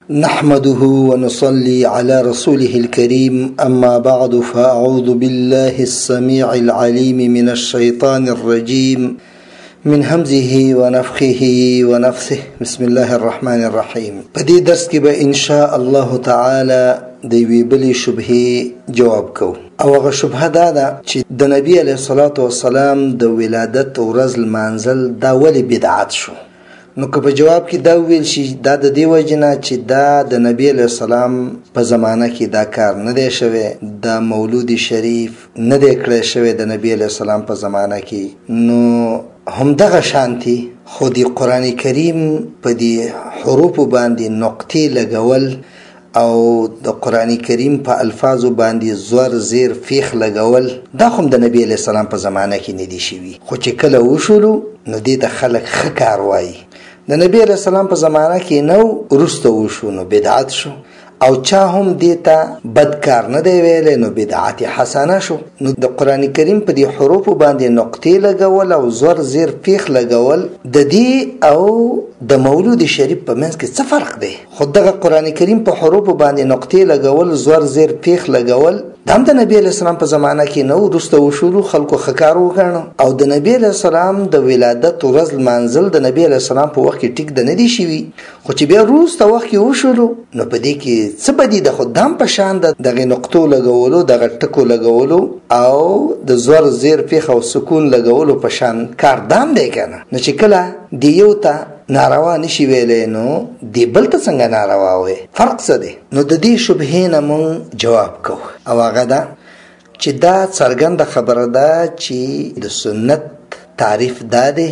نحمده ونصلي على رسوله الكريم أما بعد فأعوذ بالله السميع العليم من الشيطان الرجيم من همزه ونفخه ونفثه بسم الله الرحمن الرحيم. بدي درس کې به إن شاء الله تعالى دوی بلی شبهه جواب کو. او هغه شبهه دا چې د نبی علیه الصلاة والسلام د ولادت ورځ لمانځل دا ولی بدعت شو. نو که په جواب کې دا ویل شي دا د دې وجنه چې دا د نبی علیه السلام په زمانه کې دا کار نه دی شوی، دا مولود شریف نه دی کړی شوی د نبی علیه السلام په زمانه کې، نو همدغه شانتي خو د قرآن کریم په دې حروفو باندې نقطې لګول او د قرآن کریم په الفاظو باندې زور زیر فیخ لګول دا هم د نبی علیه السلام په زمانه کې نه دی شوي، خو چې کله وشولو نو دې ته خلک ښه کار وایي. د نبی علیه السلام په زمانه کې نو وروسته وشو نو بدعت شو، او چا هم دیتا بد کار نه دی ویلی نو بدعت حسنه شو. نو د قرآن کریم په دې حروفو باندې نقطې لګول او زور زیر فیخ لګول د دې او د مولود شریف په منځ کې څه فرق دی؟ خو دغه قرآن کریم په حروفو باندې نقطې لګول زور زیر فیخ لګول دا هم د نبی علیه السلام په زمانه کې نو وروسته وشولو، خلکو ښه کار وګڼو. او د نبی علیه السلام د ولادت ورځ لمانځل د نبی علیه السلام په وخت کې ټیک د نه دی شوي، خو چې بیا وروسته وخت کې وشولو نو په دې کې څه بدي د خدام په شان د دغه نقطو لګولو، دغه ټکو لګولو او د زور زیر فیخ او سکون لګولو په شان کار دام دی کنه. نو چې کله دی یو ته ناروا نشي ویلی نو دی بل ته څنګه ناروا وي؟ فرق څه دی؟ نو د دې شبهې نه مونږ جواب کوو، او هغه ده چې دا څرګنده خبره ده چې د سنت تعریف دا دی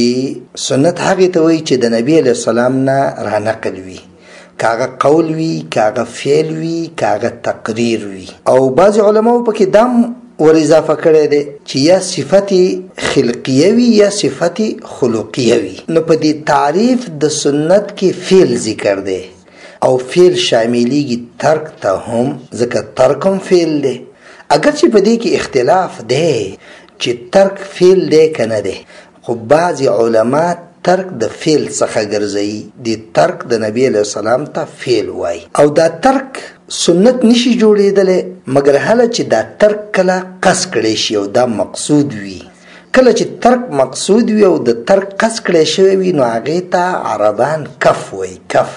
چې سنت هغې ته وایي چې د نبی علیه السلام نه رانقل وي، کاغه قول وي، کاغه فعل وي، کاغه تقریر وي. او بعض علماو پکې دام ور اضافه کړی دی چې یا صفت خلقیه وي یا صفت خلقیه وي. نو په دې تعریف د سنت کې فعل ذکر دی او فعل شاملیږي ترک ته هم، ځکه ترک هم فعل دی. اگر چې په دې کې اختلاف دی چې ترک فعل دی که نه دی، خو بعض علما ترک د فعل څخه ګرځوي، د ترک د نبی علیه السلام ته فعل وای. او دا ترک سنت نشي جوړېدلی مګر هله چې دا ترک کله قصد کړی شي او دا مقصود وي. کله چې ترک مقصود وي او د ترک قصد کړی شوی وي نو هغې ته عربان کف وای. کف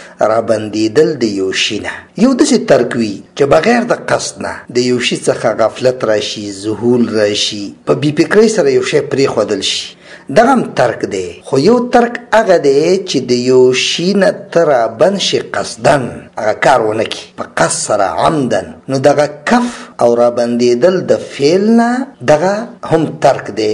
رابندېدل د یو شي نه، یو داسې ترک وي چې بغیر د قصد نه د یو شي څخه غفلت راشي، ذهول راشي، په بې فکرۍ سره یو شی پرېښودل شي، دغه هم ترک دی. خو یو ترک هغه دی چې د یو شي نه ته رابند شي قصدن، هغه کار ونه کړي په قصد سره عمدن، نو دغه کف او رابندېدل د فعل نه دغه هم ترک دی،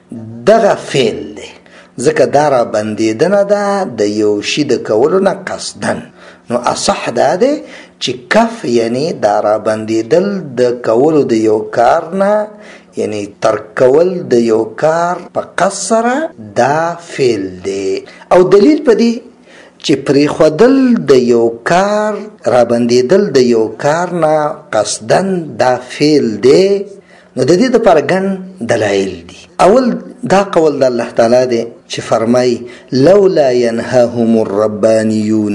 دغه فعل دی، ځکه دا رابندېدنه ده د یو شي د کولو نه قصدن. نو اصح دا دی چې کف یعنی دا رابندېدل د کولو د یو کار نه، یعنی ترک کول د یو کار په قصد سره دا فعل دی. او دلیل په دی چې پرېښودل د یو کار، رابندېدل د یو کار نه قصدن دا فعل دی. نو د دې دپاره ګڼ دلایل دي. اول دا قول د الله تعالی دی چې فرمایي لولا ینهاهم الربانیون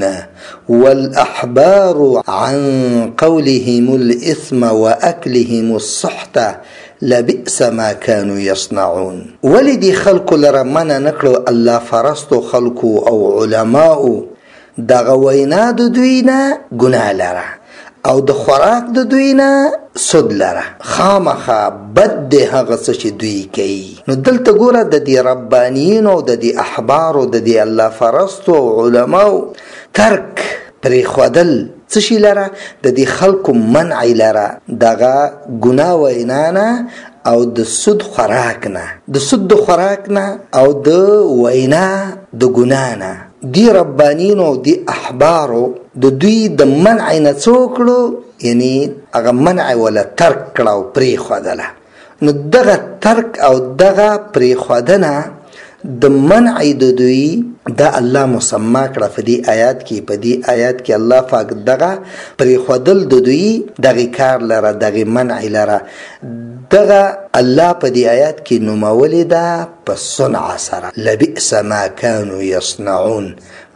والاحبار عن قولهم الاثم واکلهم السحت لبئس ما كانوا يصنعون. ولی دی خلقو لره منع نکړو الله فرستو خلقو او علماو دغه وینا د دوی نه ګناه لره او د خوراک د دوی نه سود لره، خامخا بد دی هغه څه چې دوی کوي. نو دلته ګوره د دې ربانیینو او د دې احبارو د دې الله فرستو او علماو ترک پرېښودل څه شي لره؟ د دې خلکو منع لره دغه ګناه وینا نه او د سود خوراک نه، د سود د خوراک نه او د وینا د ګناه نه. دی ربانیینو او دی احبارو د دوی د منع نه څه وکړو؟ یعنی هغه منع ولا ترک کړه او پرېښودله. نو دغه ترک او دغه پرېښودنه د منع د دوی دا الله مسما کړه په دې آیات کې. په دې آیات کې الله پاک دغه پرېښودل د دوی دغه کار لره، دغه منع لره، دغه الله په دې آیات کې نومولې ده په صنع سره. لبئس ما كانوا يصنعون،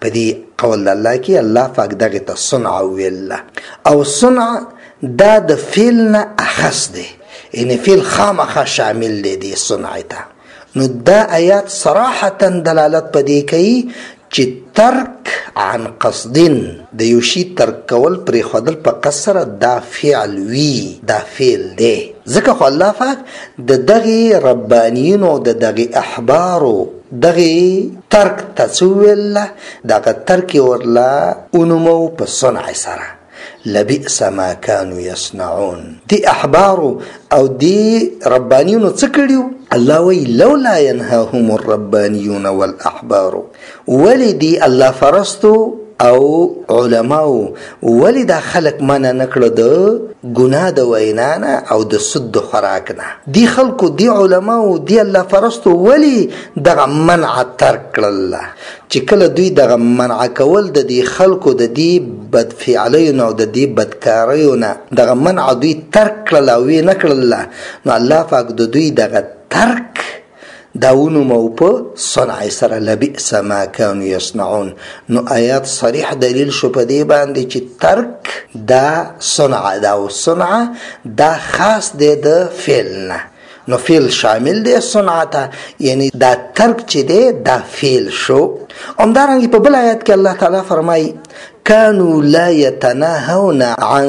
په دې قول الله کې الله پاک دغه ته صنع ویل، او صنع دا د فعل نه اخص دی، یعنی فعل خامخا شامل دی دې صنع ته. نو دا آیات صراحتا دلالت په دې کوي چې ترک عن قصدن د یو شي ترک کول پرې خودل په قصر دا فعل وی، دا فعل دی. ځکه خو الله پاک د دغه ربانیینو د دغه احبارو دغه ترک تسویل دغه ترک ورلا اونمو په صنع سره. لبئس ما كانوا يصنعون. دی احبارو او دی ربانیونو څه کړیو؟ الله وی لولا ينهاهم الربانيون والاحبار. ولی دی الله فرستو او علماو ولی دا خلق منع نکړه د ګناه د وینانه او د سود خوراک نه؟ دی خلکو دی علماو دی الله فرستو ولی دغه منع ترک کړل چې کله دوی دغه منع کول د دی خلکو د دی بد فعلیو او د دی بدکاریو نه دغه منع دوی ترک کړل او وی نکړل، نو الله پاک د دوی دغه ترک داونو مو په صنع سره لبئس ما كانوا يصنعون. نو آیات صریح دلیل شو په دې باندې چې ترک دا صنع دا او صنع دا خاص دی د فعل نه. نو فعل شامل دی صنع ته، یعنی دا ترک چې دی دا فعل شو. همدارنګه په بل آیات کې الله تعالی فرمایي كانوا لا يتناهون عن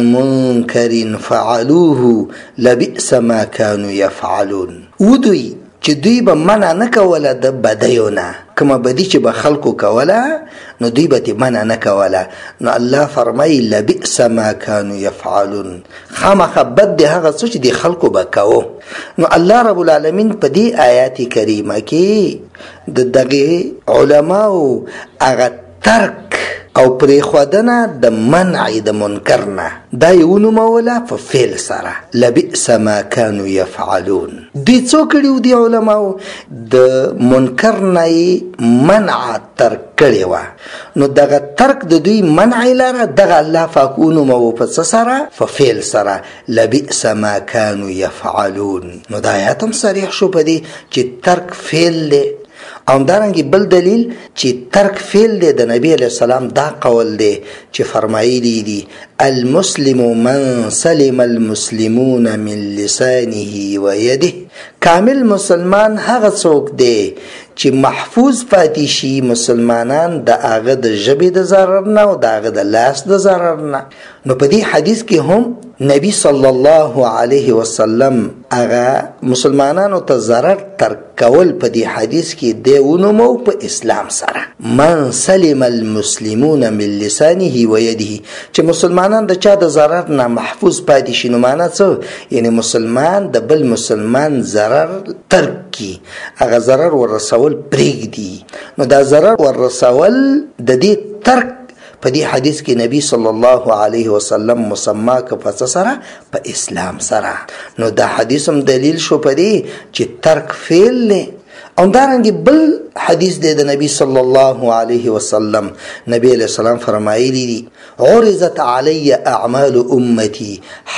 منكر فعلوه لبئس ما كانوا يفعلون. ودوی چې دوی به منع نه کوله د بدیو نه، کومه بدی چې به خلکو کوله نو دوی به منع نه کوله. نو الله فرمایي لبئس ما كانوا يفعلون، خامخا بد دی هغه څه چې د خلکو به کوو. نو الله رب العالمین په دې آیات کریمه کې د دغه علماو هغه ترک او پرې خودنه د منع د منکر نه دا یو نوموله په فعل سره لبئس ما كانوا يفعلون. دوی څو کړي دي علماو؟ د منکر نه منع ترک کړي وه، نو دغه ترک د دوی منع لره دغه الله پاک ونوموه په څه سره؟ په فعل سره لبئس ما كانوا يفعلون. نو دا آیات هم صریح شو په دې چې ترک فعل دی. او دارنګي بل دلیل چې ترک فعل دی د نبی علیہ السلام دا قول دی چې فرمایلی دي المسلم من سلم المسلمون من لسانه ويده. کامل مسلمان هغه څوک دی چې محفوظ پاتې شي مسلمانان د هغه د ژبې د ضرر نه او د هغه د لاس د ضرر نه. نو په دې حدیث کې هم نبی صلی الله علیه وسلم هغه مسلمانانو ته ضرر ترک کول په دې حدیث کې دی ونومو په اسلام سره. من سلم المسلمون من لسانه ويده، چې مسلمانان د چا د ضرر نه محفوظ پاتې شي. نو معنا څه؟ یعنی مسلمان د بل مسلمان ضرر ترک کی، هغه ضرر ورسول پرېږدي. نو دا ضرر ورسول د دې ترک په دې حدیث کې نبی صلی الله علیه وسلم مسما که په سره په اسلام سره. نو دا حدیث هم دلیل شو په دې چې ترک فعل له. او دارنګه بل حدیث دی د نبی صلی الله علیه وسلم، نبی علیہ السلام فرمایلی دي عرضت علی اعمال امتی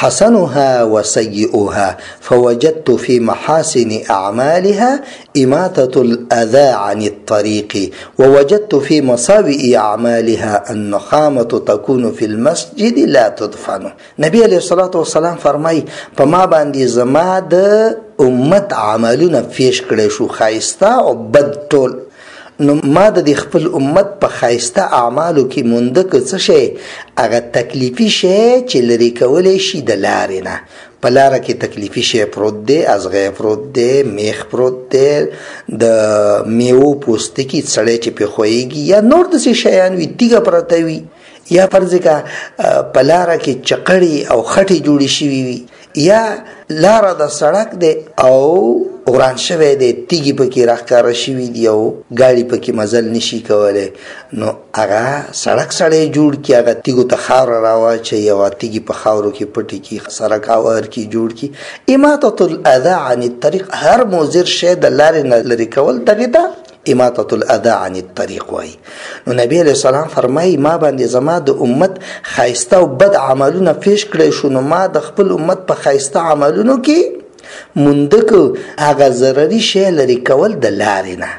حسنها وسیئها فوجدت في محاسن اعمالها اماطة الاذى عن الطريق ووجدت في مساوئ اعمالها النخامة تكون في المسجد لا تدفن. نبی علیہ الصلوۃ والسلام فرمای په ما باندې زما د امت عملونه پیش کړي شو خایسته او بد ټول. نو ما د خپل امت په خایسته اعمالو کې مونږ څه شي هغه تکلیفي شي چې لري کولای شي د لارې نه. په لاره کې تکلیفي شي پروت دی، ازغې پروت دی، میخ پروت دی، د میوو پوستکي سړی چې پې خویږي یا نور داسې شیان وي، تیږه پرته وي، یا فرض کا په لاره کې چقړې او خټې جوړې شوي وي، یا لاره د سړک دی او وران شوی دی، تیږې پکې راښکاره شوي دي او ګاډي پکې مزل نشي کولی. نو هغه سړک سړی جوړ کړي، هغه تیږو ته خاوره راواچوي او تیږې په خاورو کې پټې کړي، سړک هوار کړي، جوړ کړي. اماطة الاذى عن الطریق، هر مضر شی د لارې نه لرې کول دغې ته اماطة الاذى عن الطریق وایي. نو نبی علیہ السلام فرمایي ما باندې زما د امت خایسته او بد عملونه پیش کړی شو، نو ما د خپل امت په خایسته عملونو کې مونږ هغه ضرري شی لري کول د لارې نه،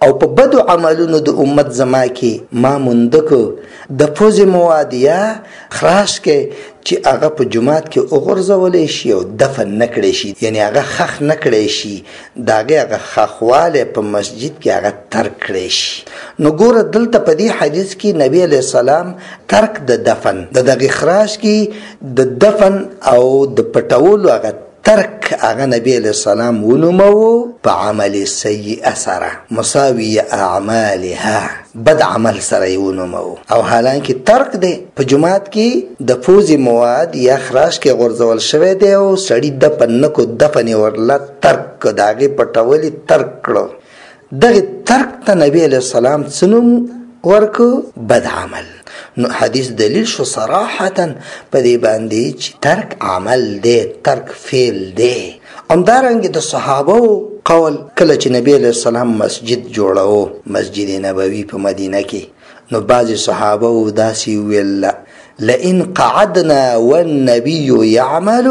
او په بدو عملونو د امت زما کې ما مندکو د پوزې مواد یا خراش کې چې هغه په جماعت کې وغورځولی شي او دفن نه کړی شي، یعنی هغه خښ نه کړی شي، د هغه خښوالی په مسجد کې هغه ترک کړی شي. نو ګوره دلته په دې حدیث کې نبی علیه السلام ترک د دفن د دغې خراش کې د دفن او د پټولو هغه ترک هغه نبی علیہ السلام ونومو په عمل سیئه سره مساوی اعمالها بد عمل سره ونومو، او حالانکه ترک دی په جماعت کې د پوزي مواد یا خراش کې غورځول شوی دی او سړی دفن نکو، دفن ورله ترک داغه پټولی ترک کړو. دغه ترک ته نبی علیہ السلام څنوم ورکو؟ بد عمل. نو حدیث دلیل شو صراحتا په دې باندې چې ترک عمل دی، ترک فعل دی. همدارنګه د صحابه قول کله چې نبی علیہ السلام مسجد جوړاو، مسجد نبوي په مدینه کې، نو بعض صحابه داسې ویل لئن قعدنا والنبي يعمل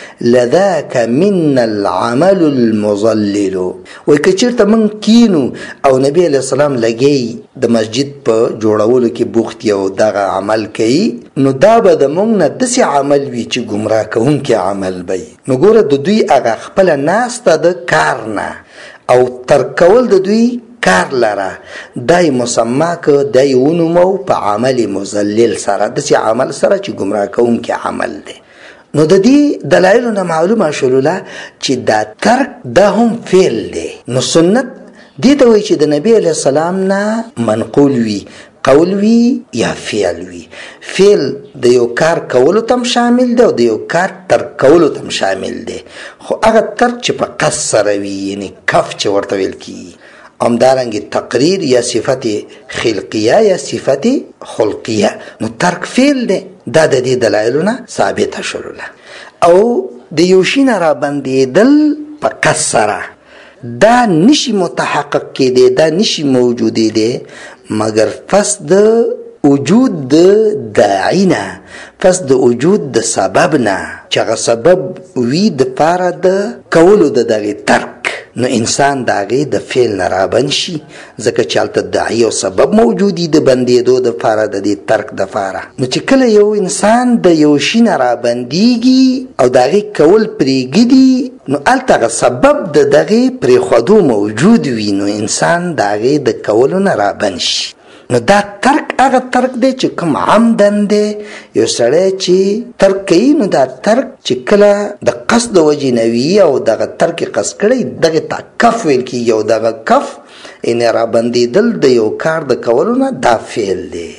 لذاك منا العمل المضلل. وای کچیرته من کینو او نبی علیہ السلام لګي د مسجد په جوړولو کې بوخت یو دغه عمل کوي، نو دا به د موږ نه داسې عمل وي چې ګمراه کوونکی عمل وي. نو ګوره د دوی هغه خپله ناسته د کار نه او ترک کول د دوی کار لره دای مسما که دای ونومو په عمل مضلل سره، داسې عمل سره چې ګمراه کوونکی عمل دی. نو د دې دلایلو نه معلومه شوله چې دا ترک دا هم فعل دی. نو سنت دې ته وایي چې د نبی علیه السلام نه منقول وي، قول وي یا فعل وي. فعل د یو کار کولو تم شامل دی او د یو کار ترک کولو تم شامل دی، خو هغه ترک چې په قصد سره وي، یعنی کف چې ورته ویل کیږي. همدارنګه تقریر یا صفت خلقیه یا صفت خلقیه. نو ترک فعل دی، دا د دې دلایلو نه ثابته شوله. او د یو شي نه رابندېدل په قصد سره دا نشي متحقق کېدی، دا نشي موجودېدی مگر فسد وجود د داعی نه، فسد وجود د سبب نه، چې هغه سبب وي د پاره د کولو د دغې ترک. نو انسان د هغې د فعل نه رابند شي، ځکه چې هلته داعی او سبب موجودي د بندېدو دپاره د دې ترک دپاره. نو چې کله یو انسان د یو شي نه رابندېږي او د هغې کول پرېږدي، نو هلته هغه سبب د دغې پرېښودو موجود وي، نو انسان د هغې د کولو نه رابند شي. نو دا ترک هغه ترک دی چې کوم عمدن دی. یو سړی چې ترک کوي، نو دا ترک چې کله د قصد د وجې نه وي او دغه ترک قصد کړی، دغې ته کف ویل کېږي، او دغه کف یعنې رابندېدل د یو کار د کولو نه دا فعل دی.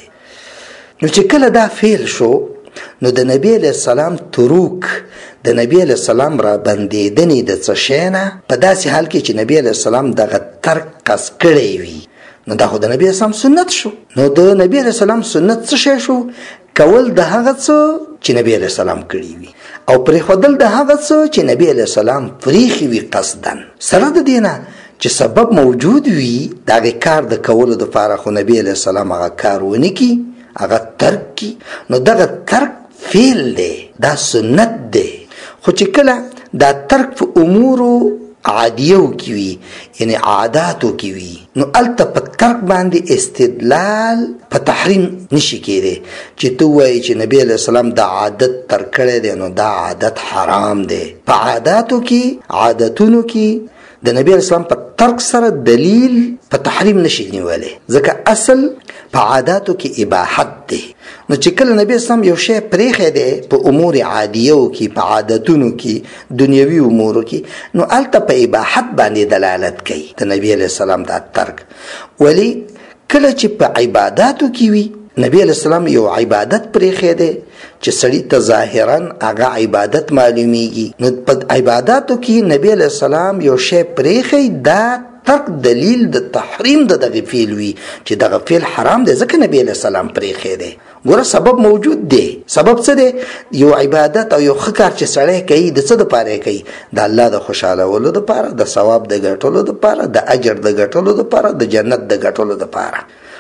نو چې کله دا فعل شو، نو د نبی علیہ السلام تروک، د نبی علیہ السلام رابندېدنې د څه شی نه په داسې حال کې چې نبی علیہ السلام دغه ترک قصد کړی وي، نو دا خو د نبی اسلام سنت شو. نو د نبی علیہ السلام سنت څه شی شو؟ کول د هغه څه چې نبی علیہ السلام کړي وي، او پرېښودل د هغه څه چې نبی علیہ السلام پرېښي وي قصدن. سره د دې نه چې سبب موجود وي د هغې کار د کولو دپاره، خو نبی علیہ السلام هغه کار ونه کي، هغه ترک کی، نو دغه ترک فعل دی، دا سنت دی. خو چې کله دا ترک په امورو عادیو کی وی، یعنی عاداتو کی وی، نو الته په ترک باندې استدلال په تحریم نشي کېدی چې تو وایي چې نبی علیہ السلام دا عادت ترک کړی دی، نو دا عادت حرام دی. په عاداتو کې، عادتونو کې د نبی علیہ السلام په ترک سره دلیل په تحریم نشي نیولی، ځکه اصل په عاداتو کې اباحت دی. نو چې کله نبی اسلام یو شی پرېښی دی په امور عادیو کې، په عادتونو کې، دنیوي امورو کې، نو هلته په اباحت باندې دلالت کوي د نبی علیہ السلام دا ترک. ولی کله چې په عباداتو کې وي، نبی علیہ السلام یو عبادت پرېښی دی چې سړي ته ظاهرا هغه عبادت معلومیږي، نو په عباداتو کې نبی علیہ السلام یو شی پرېښی، دا ترک دلیل د تحریم د دغه فعل وي چې دغه فعل حرام دی، ځکه نبی علیہ السلام پرېښی دی. ګوره سبب موجود دی. سبب څه دی؟ یو عبادت او یو ښه کار چې سړی کوي، د څه دپاره کوي؟ د الله د خوشحالولو دپاره، د ثواب د ګټلو دپاره، د اجر د ګټلو دپاره، د جنت د ګټلو دپاره.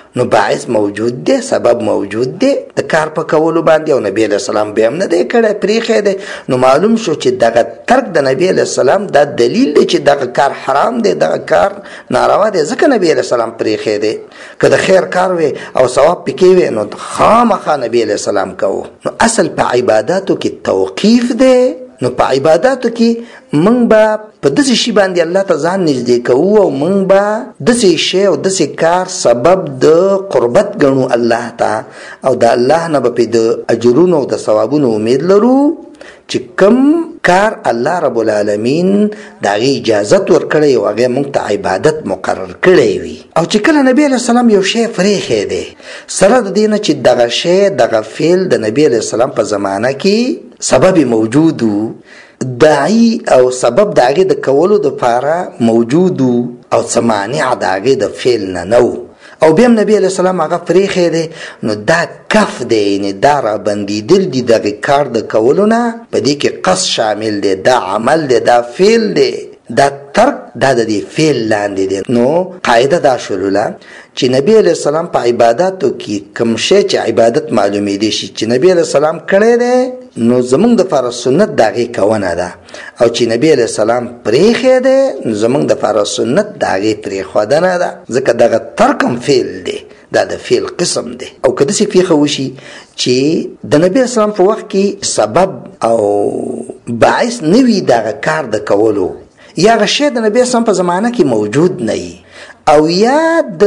نو باعث موجود دی، سبب موجود دی د کار په کولو باندې، او نبی علیہ السلام به هم نه دی کړی، پرېښی دی. نو معلوم شو چې دغه ترک د نبی علیہ السلام دا دلیل دی چې دغه کار حرام دی، دغه کار ناروا دی، ځکه نبی علیہ السلام پرېښی دی. که د خیر کار وي او ثواب پکې وي نو خامخا نبی علیہ السلام کوو. نو اصل په عباداتو کې توقیف دی. نو په عباداتو کې مونږ به په داسې شي باندې الله ته ځان نږدې کوو، او مونږ به داسې شی او داسې کار سبب د قربت ګڼو الله ته، او د الله نه به پې د اجرونو او د ثوابونو امید لرو چې کم کار الله رب العالمین د هغې اجازت ورکړی او هغې مونږ ته عبادت مقرر کړی وي. او چې کله نبی علیہ السلام یو شی پرېښی دی، سره د دې نه چې دغه شی دغه فعل د نبی علیہ السلام په زمانه کې سبب موجودو، داعی او سبب د هغې د کولو دپاره موجودو، او څه مانع د هغې د فعل نه نو، او بیا هم نبی علیہ السلام هغه پرېښی دی، نو دا کف دی، یعنې دا رابندېدل دي دغې کار د کولو نه، په دې کې قصد شامل دی، دا عمل دی، دا فعل دی، دا ترک دا د دې فعل لاندې دی. نو قاعده دا شولوله چې نبی علیہ السلام په عباداتو کې کوم شی چې عبادت معلومېدی شي چې نبی علیہ السلام کړی دی، نو زمونږ دپاره سنت د هغې کونه ده، او چې نبی علیہ السلام پرېښی دی نو زمونږ دپاره سنت د هغې پرېښودنه ده، ځکه دغه ترک هم فعل دی، دا د فعل قسم دی. او که داسې پیښه وشي چې د نبی اسلام په وخت کې سبب او باعث نه وي دغه کار د کولو، یا هغه شی د نبی اسلام په زمانه کې موجود نه وي، او یا د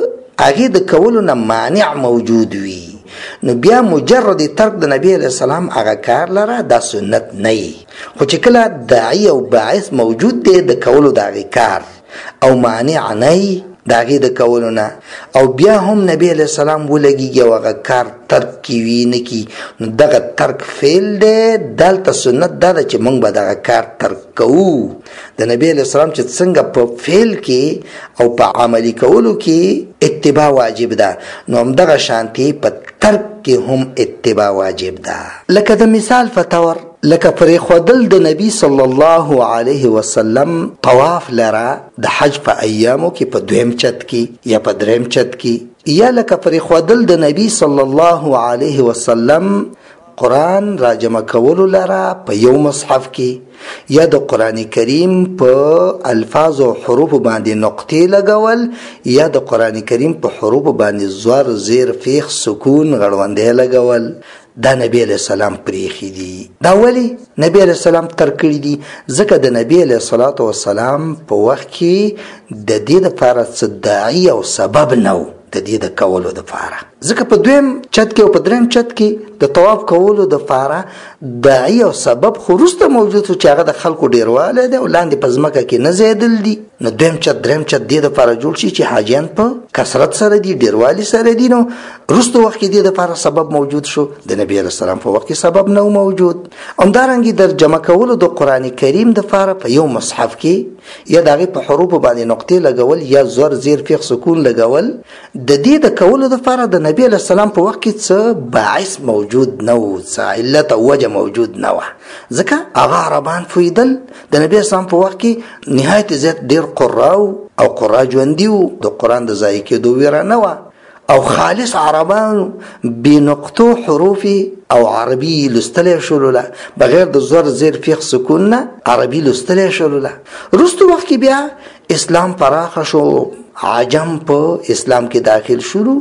هغې د کولو نه مانع موجود وي، نو بیا مجرد ترک د نبی علیہ السلام هغه کار لره دا سنت نه وي. خو چې کله داعی او باعث موجود دی د کولو د هغې کار، او مانع نه وي د هغې د کولو نه، او بیا هم نبی علیہ السلام ولګېږي او هغه کار ترک کیوي نه کي، نو دغه ترک فعل دی. دلته سنت دا ده چې موږ به دغه کار ترک کوو. د نبی علیہ السلام چې څنګه په فعل کې او په عملي کولو کې اتباع واجب ده، نو همدغه شانتې په ترک کې هم اتباع واجب ده. لکه د مثال په طور، لکه پرېښودل د نبی صلی الله علیه وسلم طواف لره د حج په ایامو کې په دویم چت کې یا په دریم چت کې، یا لکه پرېښودل د نبی صلی الله علیه وسلم قرآن را جمع کولو لره په یو مصحف کې، یا د قرآن کریم په الفاظ او حروف باندې نقطې لګول، یا د قرآن کریم په حروف باندې زور زیر فیخ سکون غړوندې لګول، دا نبی علیہ السلام پرېښي دي. دا ولی نبی علیہ السلام ترک کړي دي؟ ځکه د نبی علیہ الصلاة والسلام په وخت کې د دې دپاره څه داعي او سبب نه و د دې د کولو دپاره، ځکه په دویم چت کې او په دریم چت کې د طواف کولو دپاره داعي او سبب خو وروسته موجود شو چې هغه د خلکو ډېروالی دی او لاندې په ځمکه کې نه ځایېدل دي. نو دویم چت دریم چت دې دپاره جوړ شي چې حاجیان په کثرت سره دي، ډېروالي سره دي. نو وروسته وخت کې دې دپاره سبب موجود شو، د نبي علیه السلام په وخت کې سبب نه و موجود. همدارنګې د جمع کولو د قرآن کریم دپاره په یو مصحف کې یا د هغې په حروفو باندې نقطې لګول یا زور زیر فیخ سکون لګول، د دې د کولو دپاره د نبي علیه السلام په وخت کې څه باعث موجود نه و، څه علت او وجه موجود نه وه، ځکه هغه عربان پوهېدل د نبي اسلام په وخت کې نهایت زیات ډېر قراو او قرا ژوندي وو، د قرآن د ضایع کېدو ویره نه وه، او خالص عربانو بې نقطو حروفي او عربي لوستلی شولله، بغیر د زور زیر فیخ سکون نه عربي لوستلی شولله. وروسته وخت کې بیا اسلام پراخه شو، عجم په اسلام کې داخل شروع،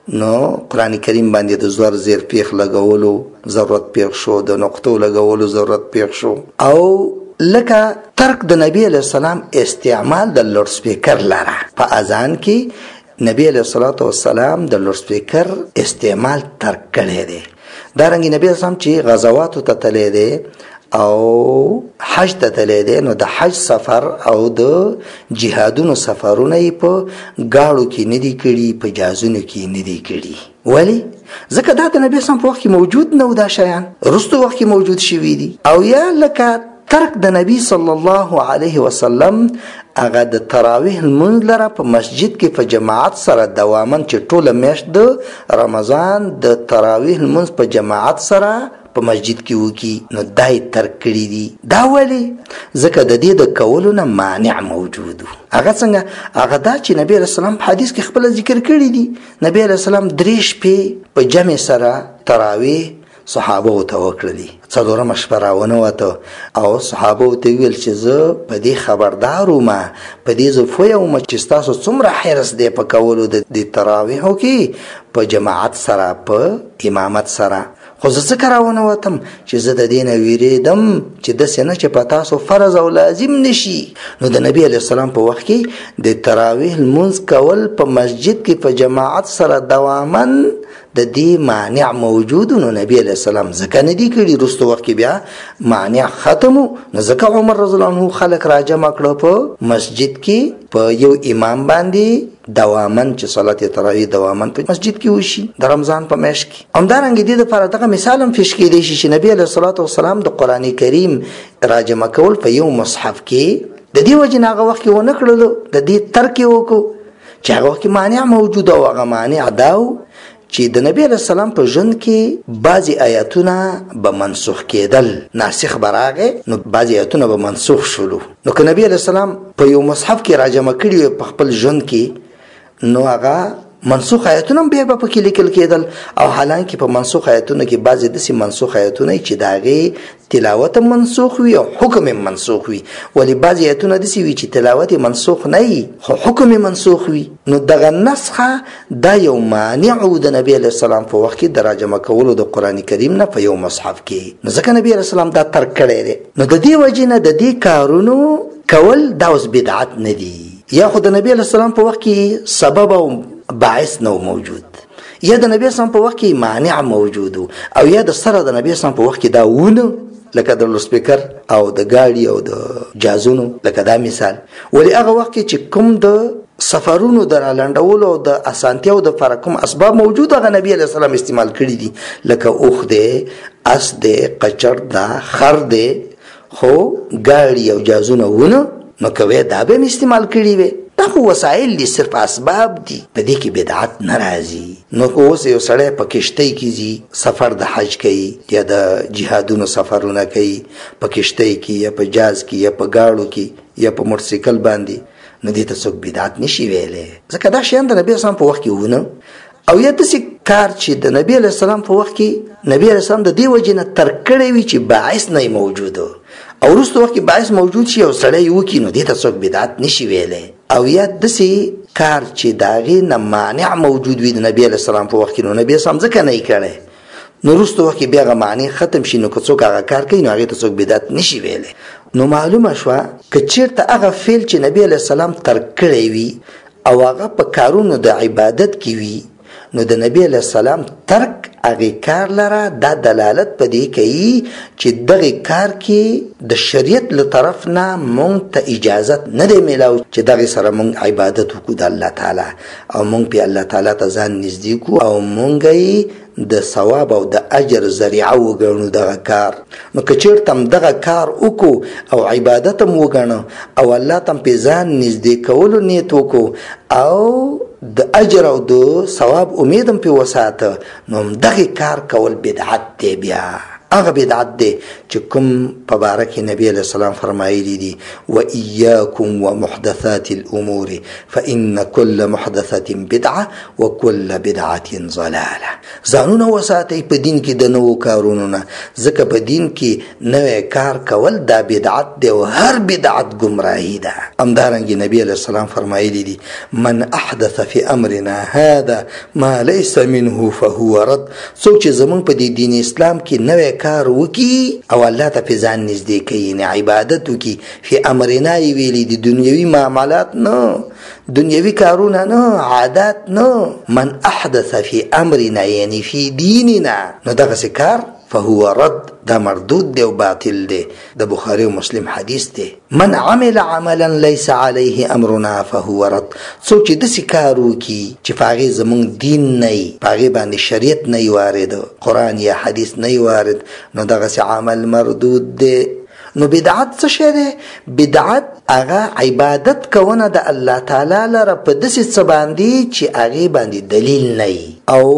نو قرآن کریم باندې د زور زیر پیخ لګولو ضرورت پیښ شو، د نقطو لګولو ضرورت پیښ شو، او لکه ترک د نبی علیہ السلام استعمال د لوډ سپیکر لره په اذان کې نبی علیہ الصلوۃ والسلام د لوډ سپیکر استعمال ترک کړی دی. دارنګه نبی اسلام چې غزواتو ته تللی دی او حج ته تللی دی، نو د حج سفر او د جهادونو سفرونه یې په ګاړو کې نه دي کړي، په جهازونو کې نه دي کړي. ولی؟ ځکه دا د نبی اسلام په وخت کې موجود نه و، دا شیان وروسته وخت کې موجود شوي دي. او یا لکه ترک د نبی صلی الله علیه وسلم هغه د تراویح لمونځ لره په مسجد کې په جماعت سره دوامن چې ټوله میاشت د رمضان د تراویح لمونځ په جماعت سره په مسجد کې وکي نو دای ترک کړی دي. دا ولی ځکه د دې د کولو نه مانع موجود. هغه څنګه؟ هغه دا چې نبی رسول الله حدیث کې خپل ذکر کړی دي. نبی رسول الله 3 شپې په جمع سره تراویح صحابه ته وکړلې. څلورمه شپه راونه او صحابه ته ویل چې زه په دې خبردار وم، په دې زه پوه یم چې تاسو څومره حرص دی په کولو د تراویحو کې په جماعت سره، په امامت سره. خو زه څنګه راونه وتم چې زه د دې نه ویریدم چې داسې نه چې په تاسو فرض او لازم نشي. نو د نبی علیه السلام په وخت کې د تراویح لمونځ کول په مسجد کې په جماعت سره دوامن د دې مانع موجود. نو نبی علیه السلام ځکه نه دی کړي. وروسته وخت کې بیا مانع ختمو. نو ځکه عمر رضی الله عنه خلک راجمع کړه په مسجد کې په یو امام باندې دوامن چې صلات تراویح دوامن په مسجد کې وشي د رمضان په میاشت کې. همدارنګه دې لپاره دغه مثال هم پیش کېدی شي چې نبی علیه الصلاة والسلام د قرآن کریم راجمع کول په یو مصحف کې د دې وجې نه هغه وخت کې ونه کړلو، د دې ترک یې وکړو چې هغه وخت کې مانع موجود او هغه مانع دا و چې د نبی علیه السلام په ژوند کې بعضې آیاتونه به منسوخ کېدل. ناسخ به راغی نو بعضې آیاتونه به منسوخ شولو. نو که نبی علیه السلام په یو مصحف کې راجمع کړي وي په خپل ژوند کې نو هغه منسوخ آیاتونه بیا به پکې لیکل کېدل. او حالانکه په منسوخ آیاتونو کې بعضې داسې منسوخ آیاتونه چې د هغې تلاوت منسوخ وي او حکم منسوخ وي، ولی بعضې آیاتونه داسې وي چې تلاوت منسوخ نه وي خو حکم منسوخ وي. نو دغه نسخه دا یو مانع د نبی علیه السلام په وخت کې د راجمع کولو د قرآن کریم نه په یو مصحف کې. نو ځکه نبی علیه السلام دا ترک کړی دی. نو د دې وجې نه د دې کارونو کول دا اوس بدعت نه دي. یا خو د نبی علیه السلام په وخت کې سبب او باعث نو موجود، یا د نبی اسلام په وخت کې مانع موجود، او یا د سره د نبی اسلام په وخت کې دا ونه لکه د لوسپیکر او د گاډي او د جازونو لکه دا مثال. ولی هغه وخت کې چې کوم د سفرونو در لنډولو او د اسانتیاو د فرقم اسباب موجود هغه نبی علیه السلام استعمال کړي دي، لکه اوخ دی، اس دی، قچر دا، خر دی. خو گاډي او جازونه ونه نو کوي دا به استعمال کړي وي. دا خو وسایل دي، صرف اسباب دي، په دې کې بدعت نه راځي. نو اوس یو سړی په کشتۍ کې ځي، سفر د حج کوي یا د جهادونو سفرونه کوي، په کشتۍ کې یا په جاز کې یا په گاړو کې یا په موټرسایکل باندې، نو دې ته څوک بدعت نشي ویلی ځکه دا شیان د نبی اسلام په وخت کې ونه. او یا داسې کار چې د نبی علیه السلام په وخت کې نبی علیه السلام د دې وجې نه ترک کړی وي چې باعث نه موجود او وروسته وخت کې باعث موجود شي او سړی وکړي، نو دې ته څوک بدعت نشي ویلی. او یا داسې کار چې د هغې نه مانع موجود وي د نبی علیه السلام په وخت کې، نو نبی اسلام ځکه نه یې کړی، نو وروسته وخت کې بیا هغه معنی ختم شي، نو که څوک هغه کار کوي نو هغې ته څوک بدعت نشي ویلی. نو معلومه شوه که چېرته هغه فعل چې نبی علیه السلام ترک کړی وي او هغه په کارونو د عبادت کې وي، نو د نبی علیه السلام ترک هغې کار لره دا دلالت په دې کوي چې دغې کار کې د شریعت له طرف نه مونږ ته اجازت نه دی میلاو چې دغې سره مونږ عبادت وکړو د الله تعالی او مونږ پې الله تعالی ته ځان نږدې کړو او مونږ یې د ثواب او د اجر ذریعه وګڼو دغه کار. نو که چېرته هم دغه کار وکړو او عبادت هم وګڼو او الله ته هم پې ځان نږدې کولو نیت وکړو او د اجر او د ثواب امید هم پې وساته، نو همدغې کار کول بدعت دی. بیا هغه بدعت دی چې کوم په باره کې نبی علیه السلام فرمایلی دي وإیاکم ومحدثات الامور فإن كل محدثة بدعه وكل بدعة ضلاله. ځانونه وساتئ په دین کې د نوو کارونو نه، ځکه په دین کې نوی کار کول دا بدعت دی او هر بدعت گمراهي ده. همدارنګې نبی علیه السلام فرمایلی دي من احدث في امرنا هذا ما ليس منه فهو رد. څوک چې زمونږ په دې دین اسلام کې نوی کار وکي او الله ته په ځان نږدې کوي، یعنې عبادت وکي، فی امرنا یې ویلي دي، دنیوي معاملات نه، دنیوي کارونه نه، عادات نه. من احدث فی امرنا یعنی فی دیننا، نو دغسې کار فهو رد، دا مردود دی او باطل دی. د بخاری و مسلم حدیث دی. من عمل عملا لیس علیه امرنا فهو رد. څوک چې داسې کار وکړي چې په هغې زموږ دین نه وي، په هغې باندې شریعت نه وي وارد، قرآن یا حدیث نه وي وارد، نو دغسې عمل مردود دی. نو بدعت څه شی دی؟ بدعت هغه عبادت کونه د الله تعالی لره په داسې څه باندې چې هغې باندې دلیل نه وي او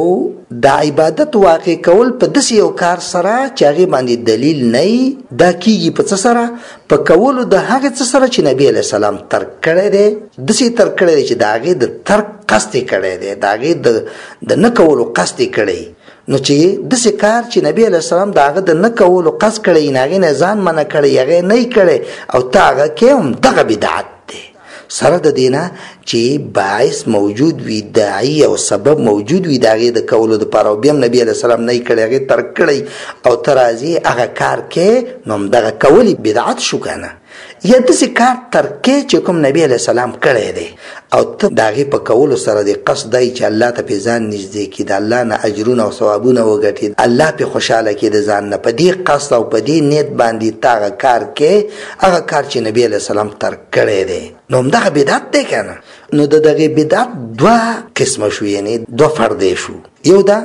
د عبادت واقع کول په داسې یو کار سره چې هغه باندې دلیل نه دا کیږي په څه سره په کولو د هغه څه سره چې نبی علیہ السلام ترک کړی دی داسې ترک کړی دی چې د هغې د ترک قصد کړی دی د هغې د نه کولو قصد کړی نو چې داسې کار چې نبی علیہ السلام د هغه د نه کولو قصد کړی نه هغې نه ځان منع کړی هغې نه یې کړی او ته هغه کې هم دغه بدعت دی سره د دې نه چې باعث موجود وي داعي او سبب موجود وي د هغې د کولو دپاره او بیا هم نبي علیه السلام نه یې کړی هغې ترک کړی او ته راځې هغه کار کې نو همدغه کول بدعت شو که نه یا داسې کار ترک کې چې کوم نبي علیه السلام کړی دی او ته د هغې په کولو سره د قصد دی چې الله ته پې ځان نږدې کړي د الله نه اجرونه او ثوابونه وګټي الله پې خوشحاله کړي د ځان نه په دې قصد او په دې نیت باندې ته هغه کار کې هغه کار چې نبي علیه السلام ترک کړی دی نو همدغه بدعت دی که نه نو د دغې بدعت دوه قسمه شو یعنې دوه فرضې شو یو دا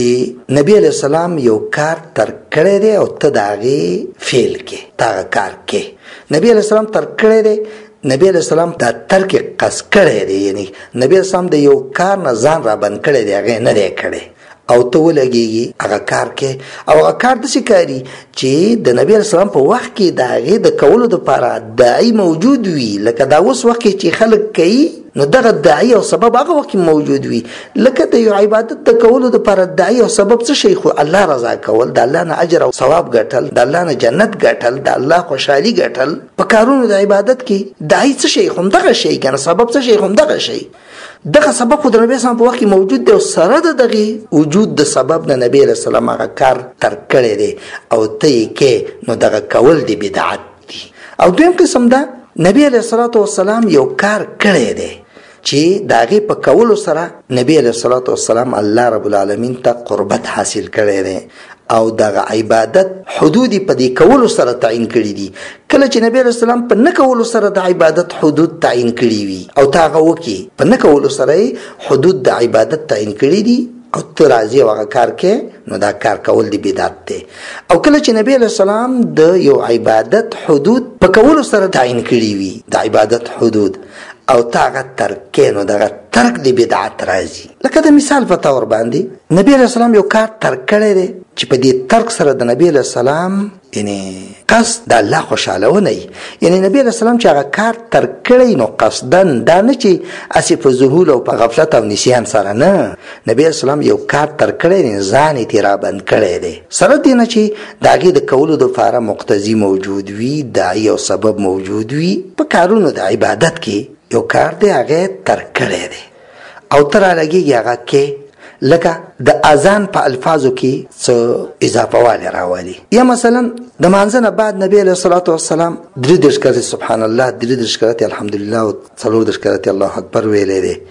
چې نبی علیہ السلام یو کار ترک کړی دی او ته د هغې فعل کې ته هغه کار کې نبی علیہ السلام ترک کړی دی نبی علیہ السلام دا ترک قصد کړی دی یعنی نبی علیہ السلام د یو کار نه ځان را بند کړی دی هغې نه دی کړی او ته ولګېږي هغه کار کې او هغه کار داسې کاري چې د نبي علیه السلام په وخت کې د هغې د کولو دپاره داعي موجود وي لکه دا اوس وخت کې چې خلک کوي نو دغه داعي او سبب هغه وخت موجود وي لکه د یو عبادت د کولو دپاره داعي او سبب څه شي خو الله رضا کول د الله نه اجر او ثواب ګټل د الله نه جنت ګټل د الله خوشحالي ګټل په کارونو د عبادت کې داعي څه شي خو همدغه شی که نه سبب څه شي خو همدغه شی دغه سبب خو د نبی اسلام په وخت کې موجود دی او سره د دغې وجود د سبب نه نبی علیه السلام هغه کار ترک کړی دی او ته یې کې نو دغه کول دی بدعت دی او دویم قسم ده نبی علیه السلام یو کار کړی دی چې د هغې په کولو سره نبی علیه السلام الله رب العالمین ته قربت حاصل کړی دی او دغه عبادت حدودی په دې کولو سره تعین کړي دي کله چې نبی علیه السلام په نه کولو سره د عبادت حدود تعین کړي وي او ته هغه وکړي په نه کولو سره حدود د عبادت تعین کړي دي او ته راځې او هغه کار کې نو دا کار کول دی بدعت دی او کله چې نبی علیه السلام د یو عبادت حدود په کولو سره تعین کړي وي د عبادت حدود او تا هغه ترک کې نو دغه ترک دی بدعت راځي لکه د مثال په طور باندې نبی علیه السلام یو کار ترک کړی دی چې په دې ترک سره د نبی علیه السلام یعنی قصد د الله خوشحالونه یعنی نبی علیه السلام چې هغه کار ترک کړی نو قصدن دا نه چې هسې په ذهول او په غفلت او نسیان سره نه نبی علیه السلام یو کار ترک کړی ځان یې ترې رابند کړی دی سره دې نه چې د هغې د کولو دپاره مقتضي موجود وي داعي او سبب موجود وي په کارونو د عبادت کې یو کار دی هغې ترک کړی دی او ته رالګېږي هغه کې لکه د اذان په الفاظو کې څه اضافه والی راولي یا مثلا د مانځه نه بعد نبی علیه الصلاة والسلام 33 کرتې سبحان الله 33 کرتې الحمدلله او 34 کرتې الله اکبر ویلی دی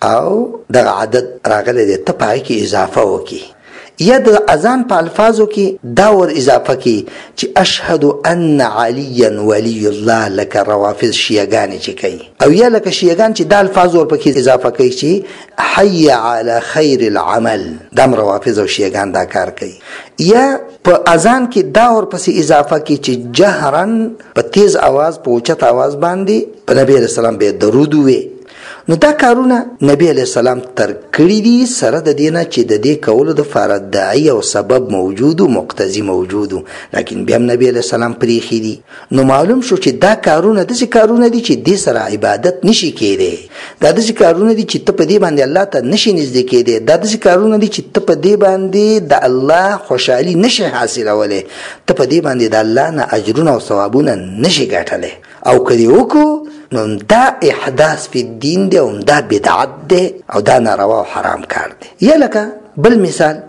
او دغه عدد راغلی دی ته په هغې کې اضافه وکړي یا د اذان په الفاظو کې دا ور اضافه کې چې اشهد ان علیا ولی الله لکه روافض شیعګانې چې کوي او یا لکه شیعګان چې دا الفاظ ور پکې اضافه کوي چې حی علی خیر العمل دا روافض او شیعګان دا کار کوي یا په اذان کې دا ور پسې اضافه کوي چې جهرن په تیز आवाज په اوچت आवाज باندې په نبی علیه السلام به درود وي نو دا کارونه نبی علیه السلام ترک کړي دي سره د دې نه چې د دې کولو دپاره داعي او سبب موجود و مقتضي موجود و لیکن بیا هم نبی علیه السلام پرېښي دي نو معلوم شو چې دا کارونه داسې کارونه دي چې دې سره عبادت نشي کېدی دا داسې کارونه دي چې ته په دې باندې الله ته نشي نږدې کېدی دا داسې کارونه دي چې ته په دې باندې د الله خوشحالي نشي حاصلولی ته په دې باندې د الله نه اجرونه او ثوابونه نشي ګټلی او که دې وکړو نو دا احداث فی الدین دی او دا بدعت دی او دا ناروا او حرام کار دی یا لکه بل مثال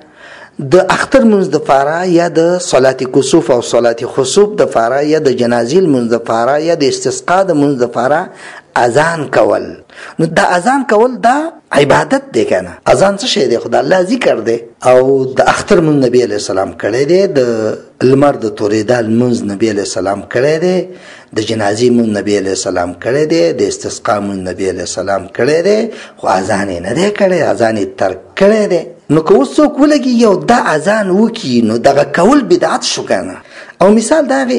د اختر منځ دپاره یا د صلات کسوف او صلات خسوف دپاره یا د جنازې لمونځ دپاره یا د استسقا د منځ دپاره اذان کول نو دا اذان کول دا عبادت دی کنه اذان څه شی دی خدای الله ذکر دی او د اختر من نبی علیہ السلام کړی دی د لمر د تورېدا لمونځ نبی علیہ السلام کړی دی د جنازې من نبی علیہ السلام کړی دی د استسقا من نبی علیہ السلام کړی دی خو اذان یې نه دی کړی اذان یې ترک کړی دی نو که اوس څوک ولګي یو دا اذان وکړي نو دغه کول بدعت شو کنه او مثال دا غي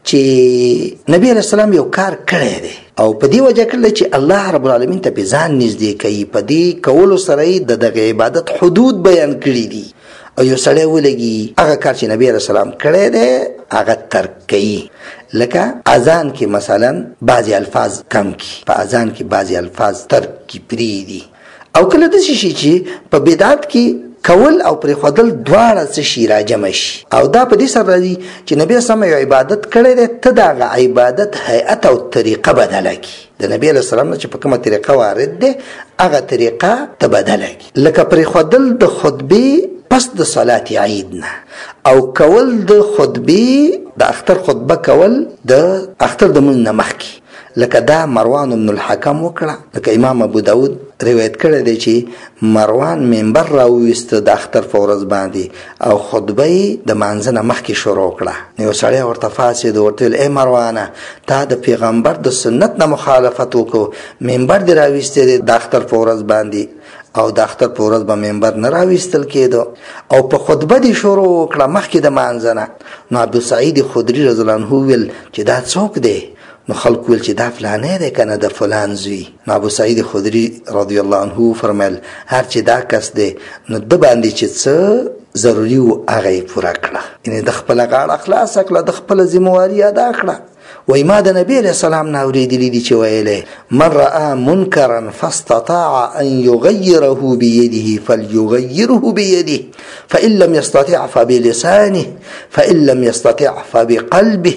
چې نبی علیہ السلام یو کار کړی دی او په دې وجه کړل چې الله رب العالمین ته په ځان نږدې کوي. په دې کولو سره د دغه عبادت حدود بیان کړي دي او یو سړی ولګي هغه کار چې نبی علیہ السلام کړی دی هغه ترک کوي. لکه اذان کې مثلا بعضی الفاظ کم کی، په اذان کې بعضی الفاظ ترک کی پریدي. او کله د شي چې په بدعت کې کول او پر خودل دواړه څه شي راجم شي. او دا په دې سره راځي چې نبی سم یو عبادت کړی دی، ته دا عبادت هيئت او طریقه بدله کی. د نبی علیہ السلام چې په کومه طریقه وارد دی هغه طریقه ته بدله کی. لکه پر خودل د خطبه پس د صلات عید نه، او کول د خطبه د اختر خطبه کول د اختر د مون نه مخکي. لکه دا مروان بن الحکم وکړه. لکه امام ابو داود روایت کړی دی چې مروان منبر راوست د اختر فورز باندې او خطبه د مانځنه مخکې شروع کړه. نو سړی ورته فاسد ورته ای مروانه تا د پیغمبر د سنت نه مخالفت وکړو، منبر دی راوست د اختر فورز باندې او د اختر په ورځ به منبر نه راویستل کېدو او په خطبه دی شروع کړه مخکې د مانځنه. نو ابو سعید خدری رضی الله عنه ویل چې دا څوک دی؟ نو خلق ویل چې دا فلانه دی کنه د فلان زوی. نو ابو سعید خدری رضی الله عنه فرمایل هر چې دا کس دی نو د باندې چې څه ضروري و هغه پوره کړه، یعنی د خپل غاړه خلاص کړه، د خپل ذمہواری ادا کړه. وای ما د نبی علیہ السلام نه اوریدلی دي چې ویله من رأى منکرا فاستطاع ان يغيره بيده فليغيره بيده فإن لم يستطع فبلسانه فإن لم يستطع فبقلبه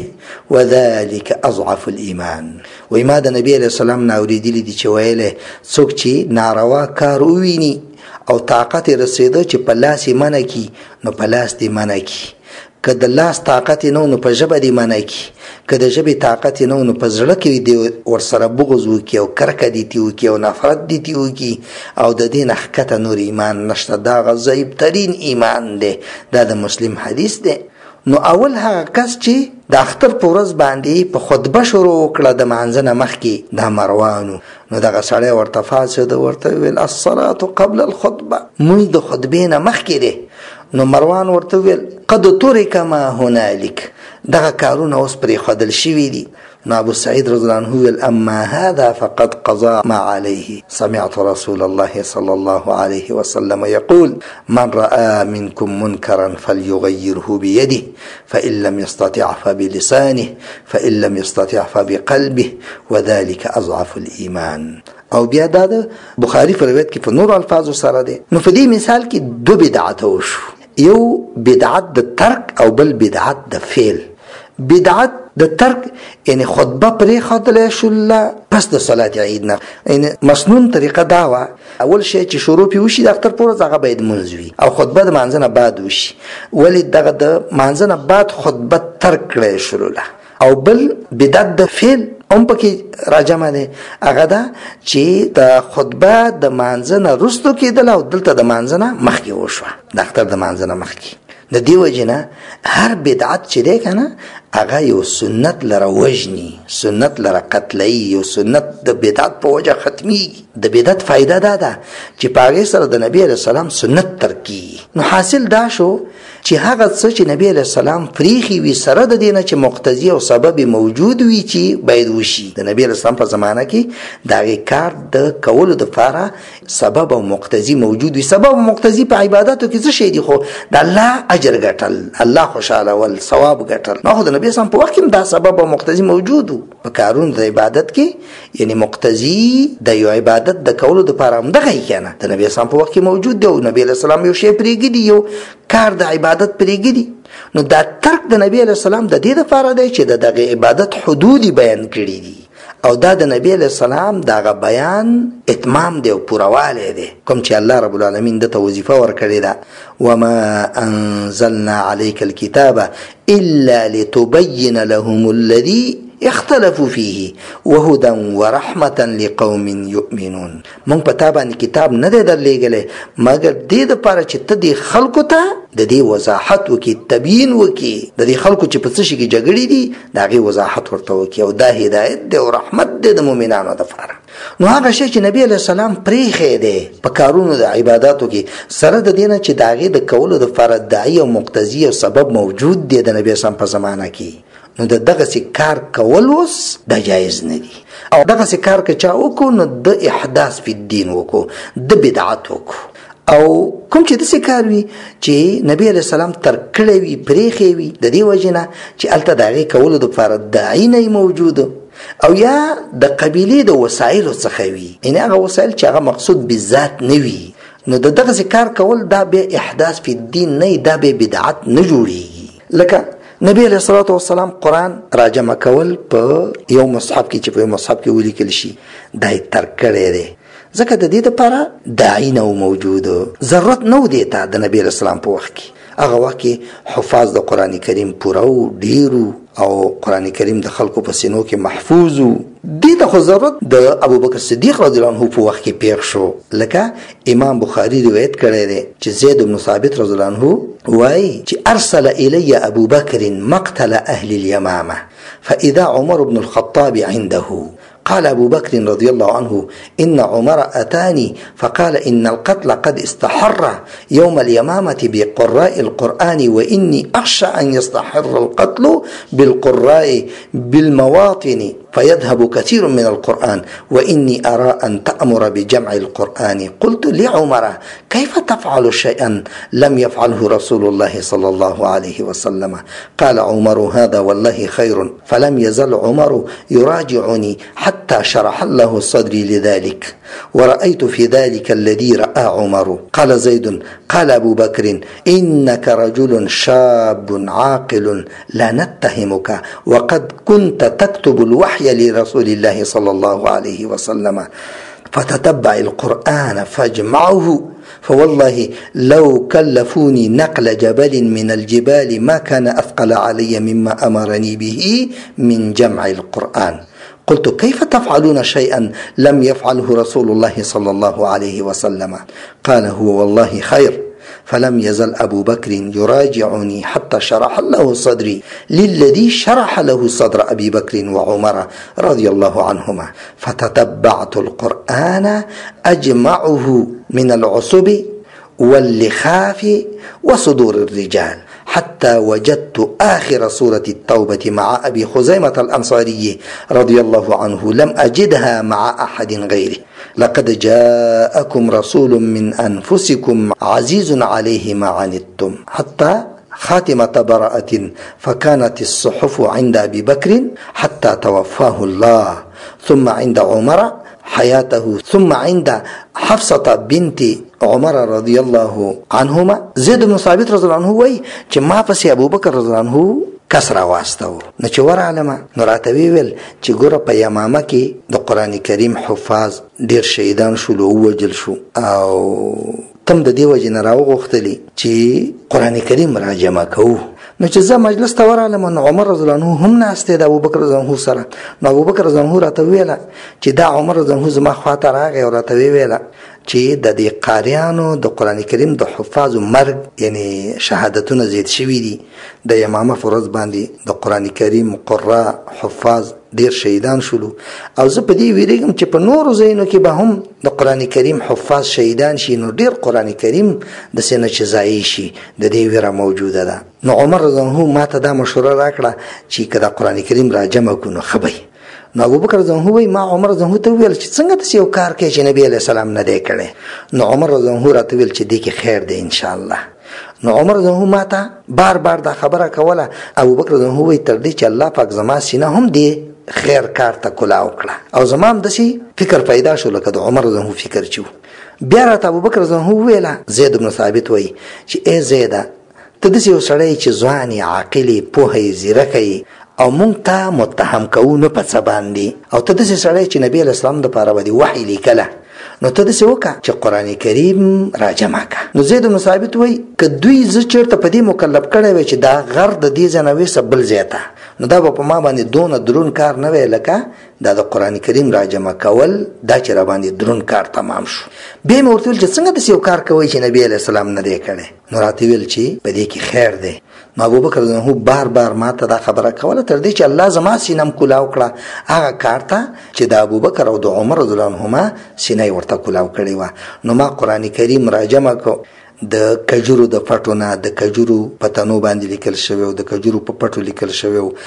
وذلك اضعف الايمان. وای ما د نبی علیہ السلام نه اوریدلی دي چې ویله څوک چې ناروا کار وویني او طاقت رسیدو چې په لاس یې منع کی نو په لاس دې منع کی، که د لاس طاقت نه نو په ژبه دې منع کی، که د ژبې طاقت نه نو په زړه کې دې ورسره بغض وکړي او کرکه دې تې وکړي او نفرت دې تې وکړي او د دې نه ښکته نور ایمان نشته. دا ضعیف ترین ایمان دی. دا د مسلم حدیث دی. نو اول هغه کس چې د اختر په ورځ باندې په خطبه شروع وکړه د مانځنه مخکې دا مروانو، نو دغه سړی ورته فاسد ورته ویل الصلاة قبل الخطبه، مونځ د خطبې نه مخکې دی. نو مروان ورته ویل قد ترک ما هنالک، دغه کارونه اوس پرې ښودل شوي دي. نو ابو سعید رضی الله عنه ویل اما هذا فقد قضى ما عليه. سمعت رسول الله صلى الله عليه وسلم يقول من رأى منكم منكرا فليغيره بيده فإن لم يستطع فبلسانه فإن لم يستطع فبقلبه وذلك اضعف الايمان. او بیا دا د بخاری په روایت کې په نور الفاظو سره دی. نو په دې مثال کې دو بدعت وشو، یو بدعت د ترک او بل بدعت د فعل. بدعت د ترک یعنی خطبه پرې خدله شوله پس د صلات عید نه، یعنی مسنون طریقه دا وا اول شی چې شروع پی وشي د اختر پورز هغه باید منځوي او خطبه د مانځنه بعد وشي، ولی دغه د مانځنه بعد خطبه ترک کړی شوله. او بل بدعت د فعل هم پکې راجمه ده، هغه دا چې د خطبه د مانځنه رستو کېدل او دلته د مانځنه مخکې وشوه، د اختر د مانځنه مخکې. د دې وجنه هر بدعت چې دی کنه هغه یو سنت لره وجني، سنت لره قتلي، یو سنت د بدعت په وجه ختمي. د بدعت فائدہ دا ده چې پاغه سره د نبی علیہ السلام سنت ترکی. نو حاصل دا شو چې هغه څه چې نبی علیہ السلام فریخي وي سره د دینه چې مقتضی او سبب موجود وي چې باید وشي. د نبی علیہ السلام په زمانه کې دا کار د کولو د لپاره سبب او مقتضی موجود وي. سبب او مقتضی په عبادتو کې څه شي دي؟ خو د الله اجر ګټل، الله خوشاله ول، ثواب ګټل. نو د نبی سم په وخت کې دا سبب او مقتضی موجود وو په کارونو د عبادت کې، یعنی مقتضی د یو عبادت د کولو د لپاره هم دغه کنه د نبی سم په وخت کې موجود دی. او نبی علیہ السلام یو شی پرېږدي، یو کار د عبادت پرېږدي. نو دا ترک د نبی علیہ السلام د دې لپاره دی چې دغه عبادت حدود بیان کړي دي او دا د نبی علیہ السلام دغه بیان اتمام دی او پورواله دی، کوم چې الله رب العالمین دته وظیفه ورکړي ده وما انزلنا عليك الكتاب الا لتبين لهم الذي اختلفوا فيه وهدى ورحمة لقوم يؤمنون. مونږ په تا باندې کتاب نه دی درلېږلی مګر دې دپاره چې ته دې خلکو ته د دې وضاحت وکړي، تبیین وکړي، د دې خلکو چې په څه شي کې جګړې دي د هغې وضاحت ورته وکړي او دا هدایت دی او رحمت دی د مؤمنانو دپاره. نو هغه شی چې نبی علیہ السلام پرېښی دی په کارونو د عباداتو کې سره د دې نه چې د هغې د کولو دپاره داعي او مقتضي او سبب موجود دی د نبی اسلام په زمانه کې، نو دغه کار کول اوس د جایز نه دي او دغه کار که چا وکړو نو د احداث فی الدین وکړو د بدعت وکړو او کوم چې داسې کار وي چې نبی علیه السلام تر کړی وي پرېښی وي د دې وجې نه چې هلته د هغې کولو دپاره داعي نه موجود او یا د قبیلې د وسایلو څخه وي یعنې هغه وسایل چې هغه مقصود بالذات نه وي نو د دغسې کار کول دا بیا احداث فی الدین نه دا بیا بدعت نه جوړېږي لکه نبی علیه الصلاة والسلام قرآن راجمع کول په یو مصحف کې چې په یو مصحف کې ولیکل شي دا یې ترک کړی دی ځکه د دې دپاره داعي نه موجود ضرورت نه و دې ته د نبی علیه السلام په وخت کې هغه وخت کې حفاظ د قرآن کریم پوره و ډېر او قرآن کریم د خلکو په سینو کې محفوظ و دې ته خو ضرورت د ابوبکر صدیق رضی الله عنه په وخت کې پیښ شو لکه امام بخاري روایت کړی دی چې زید بن ثابت رضی الله عنه وایي چې ارسل الی ابو بکر مقتل اهل الیمامه فاذا عمر بن الخطاب عنده قال أبو بكر رضي الله عنه إن عمر أتاني فقال إن القتل قد استحر يوم اليمامة بقراء القرآن وإني أخشى أن يستحر القتل بالقراء بالمواطن فيذهب كثير من القرآن وإني أرى أن تأمر بجمع القرآن قلت لعمر كيف تفعل شيئا لم يفعله رسول الله صلى الله عليه وسلم قال عمر هذا والله خير فلم يزل عمر يراجعني حتى شرح له صدري لذلك ورأيت في ذلك الذي رأى عمر قال زيد قال أبو بكر إنك رجل شاب عاقل لا نتهمك وقد كنت تكتب الوحي لرسول الله صلى الله عليه وسلم فتتبع القرآن فاجمعه فوالله لو كلفوني نقل جبل من الجبال ما كان أثقل علي مما أمرني به من جمع القرآن قلت كيف تفعلون شيئا لم يفعله رسول الله صلى الله عليه وسلم قال هو والله خير فلم يزل أبو بكر يراجعني حتى شرح له صدري للذي شرح له صدر أبي بكر وعمر رضي الله عنهما فتتبعت القرآن أجمعه من العصب واللخاف وصدور الرجال حتى وجدت آخر سورة التوبة مع أبي خزيمة الأنصاري رضي الله عنه لم أجدها مع أحد غيره لقد جاءكم رسول من أنفسكم عزيز عليه ما عنتم حتى خاتمة براءة فكانت الصحف عند أبي بكر حتى توفاه الله ثم عند عمر حياته ثم عند حفصة بنت عمر رضی الله عنهما زید بن ثابت رضی الله عنه وای چې ما پسې ابوبکر رضی الله عنه کس راواستو نو چې ورعلمه نو راته ویل چې ګوره په یمامه کې د قرآن کریم حفاظ ډیر شهیدان شول او وجل شو او تم د دې وجې نه راوغوښتلې چې قرآن کریم راجمع کوو نو چې زه مجلس ته ورغلم نو عمر رضی الله عنه هم ناست دی د ابوبکر رضی الله عنه سره نو ابوبکر رضی الله عنه راته ویله چې دا عمر رضی الله عنه زما خواته راغی او راته ویله چې د دې قاریانو د قرآن کریم د حفاظو مرګ یعنی شهادتونه زیات شوي دي د یمامه فرض باندې د قرآن کریم قراء حفاظ ډیر شهیدان شولو او زه په دې ویریږم چې په نورو ځایونو کې به هم د قرآن کریم حفاظ شهیدان شي نو ډیر قرآن کریم د سینه چې ضایع شي د دې ویره موجوده ده نو عمر رضی الله عنه ما ته دا مشوره راکړه چې که د قرآن کریم راجمع کړو نو ښه به نو ابوبکر رضی الله عنه وایي ما عمر رضی الله عنه ته وویل چې څنګه داسې یو کار کوې چې نبي علیه السلام نه دی کړی نو عمر رضی الله عنه راته ویل چې دې کې خیر دی انشاءالله نو عمر رضی الله عنه ما ته بار بار دا خبره کوله ابوبکر رضی الله عنه وایي تر دې چې الله پاک زما سینه هم دې خیر کار ته کلا وکړه او زما هم داسې فکر پیدا شو لکه د عمر رضی الله عنه فکر چې بیا راته ابوبکر رضی الله عنه وویله زید بن ثابت وایي چې ای زیده ته داسې یو سړی چې ځوان یې عاقل یې پوهه یې زیرکه یې او مونږ ته متهم کوو نه په څه باندې او ته داسې سړی چې نبي علیه السلام دپاره به دې وحی لیکله نو ته داسې وکړه چې قرآن کریم راجمع کړه نو زید بن ثابت وایي که دوی زه چېرته په دې مکلف کړی وی چې دا غر د دې ځای نه ویسه بل ځای ته نو دا به په ما باندې دونه درون کار نه وی لکه دا د قرآن کریم راجمع کول دا چې را باندې درون کار تمام شو بیا مې ورته ویل چې څنګه داسې یو کار کوئ چې نبي علیه السلام نه دی کړی نو راته ویل چې په دې کې خیر دی نو ابوبکر رضی الله عنه بار بار ما ته دا خبره کوله تر دې چې الله زما سینه کولاو کړه هغه کار ته چې د ابوبکر او د عمر رضی الله عنهما سینه ورته کولاو کړې وه نو ما قرآن کریم راجمع کو د کجورو د پټو نه د کجورو په تنو باندې لیکل شوی او د کجورو په پټو لیکل شوی او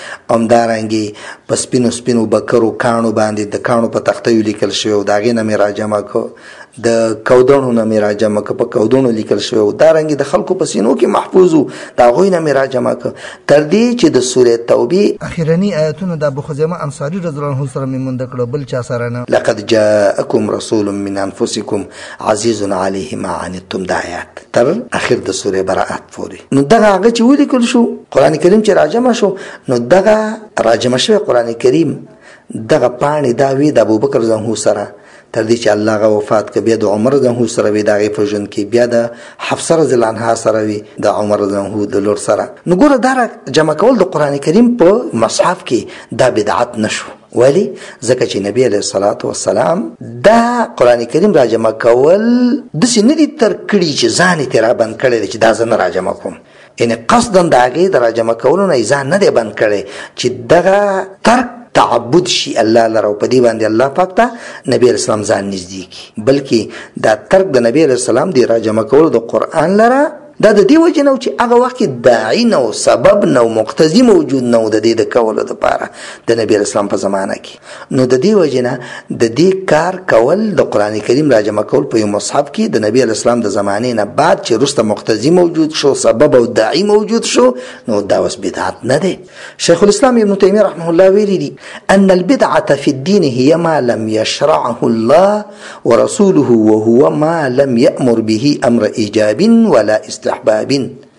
همدارنګې په سپینو سپینو بکرو کاڼو باندې د کاڼو په تختیو لیکل شوی او د هغې نه مې راجمع کړ، د کودڼو نه مې راجمع کړ، په کودڼو لیکل شوی او دارنګې د خلکو په سینو کې محفوظ وو، د هغوی نه مې راجمع کړ، تر دې چې د سورې توبې اخرني آیتونه د ابو خزیمه انصاري رضی الله عنه سره مې مونده کړه، بل چا سره نه. لقد جاءکم رسول من انفسکم عزیز علیه ما عنتم د آیات تر اخر د سورې براءت پورې. نو دغه هغه چې ولیکل شو قرآن کریم چې راجمع شو، نو دغه راجمع شوی قرآن کریم دغه پاڼې دا وی د ابوبکر رضی الله سره تر دې چې الله غو وفات ک، بیا د عمر رضی الله سره وی دغه په ژوند کې، بیا د حفصه رضی الله عنها سره وی د عمر رضی الله د لور سره. نو ګوره دا جمع کول د قرآن کریم په مصحف کې دا بدعت نشو. ولی ځکه چې نبی علیه الصلاة والسلام دا قرآن کریم را جمع کول داسې نه دي تر کړي چې ځان یې ترې را بند کړی دی چې دا زه نه را جمع کوم، یعنې قصدا د هغې د را جمع کولو نه یې ځان نه دی بند کړی چې دغه ترک تعبد شي الله لره او په دې باندې الله پاک ته نبی علیه السلام ځان نږدې کړي، بلکې دا ترک د نبی علیه السلام د را جمع کولو د قرآن لره دا د دې وجې نه چې هغه وخت کې داعي نه و، سبب نه و، مقتضي موجود نه و د دې د کولو دپاره د نبي اسلام په زمانه کې. نو د دې وجې نه د دې کار کول د قرآن کریم را جمع کول په یو مصحف کې د نبي اسلام د زمانې نه بعد چې وروسته مقتضي موجود شو، سبب او داعي موجود شو، نو دا اوس بدعت نه دی. شیخ الاسلام ابن تیمیه رحمه الله ویلي دي ان البدعة في الدين هي ما لم يشرعه الله ورسوله وهو ما لم يأمر به امر ايجاب ولا استحباب،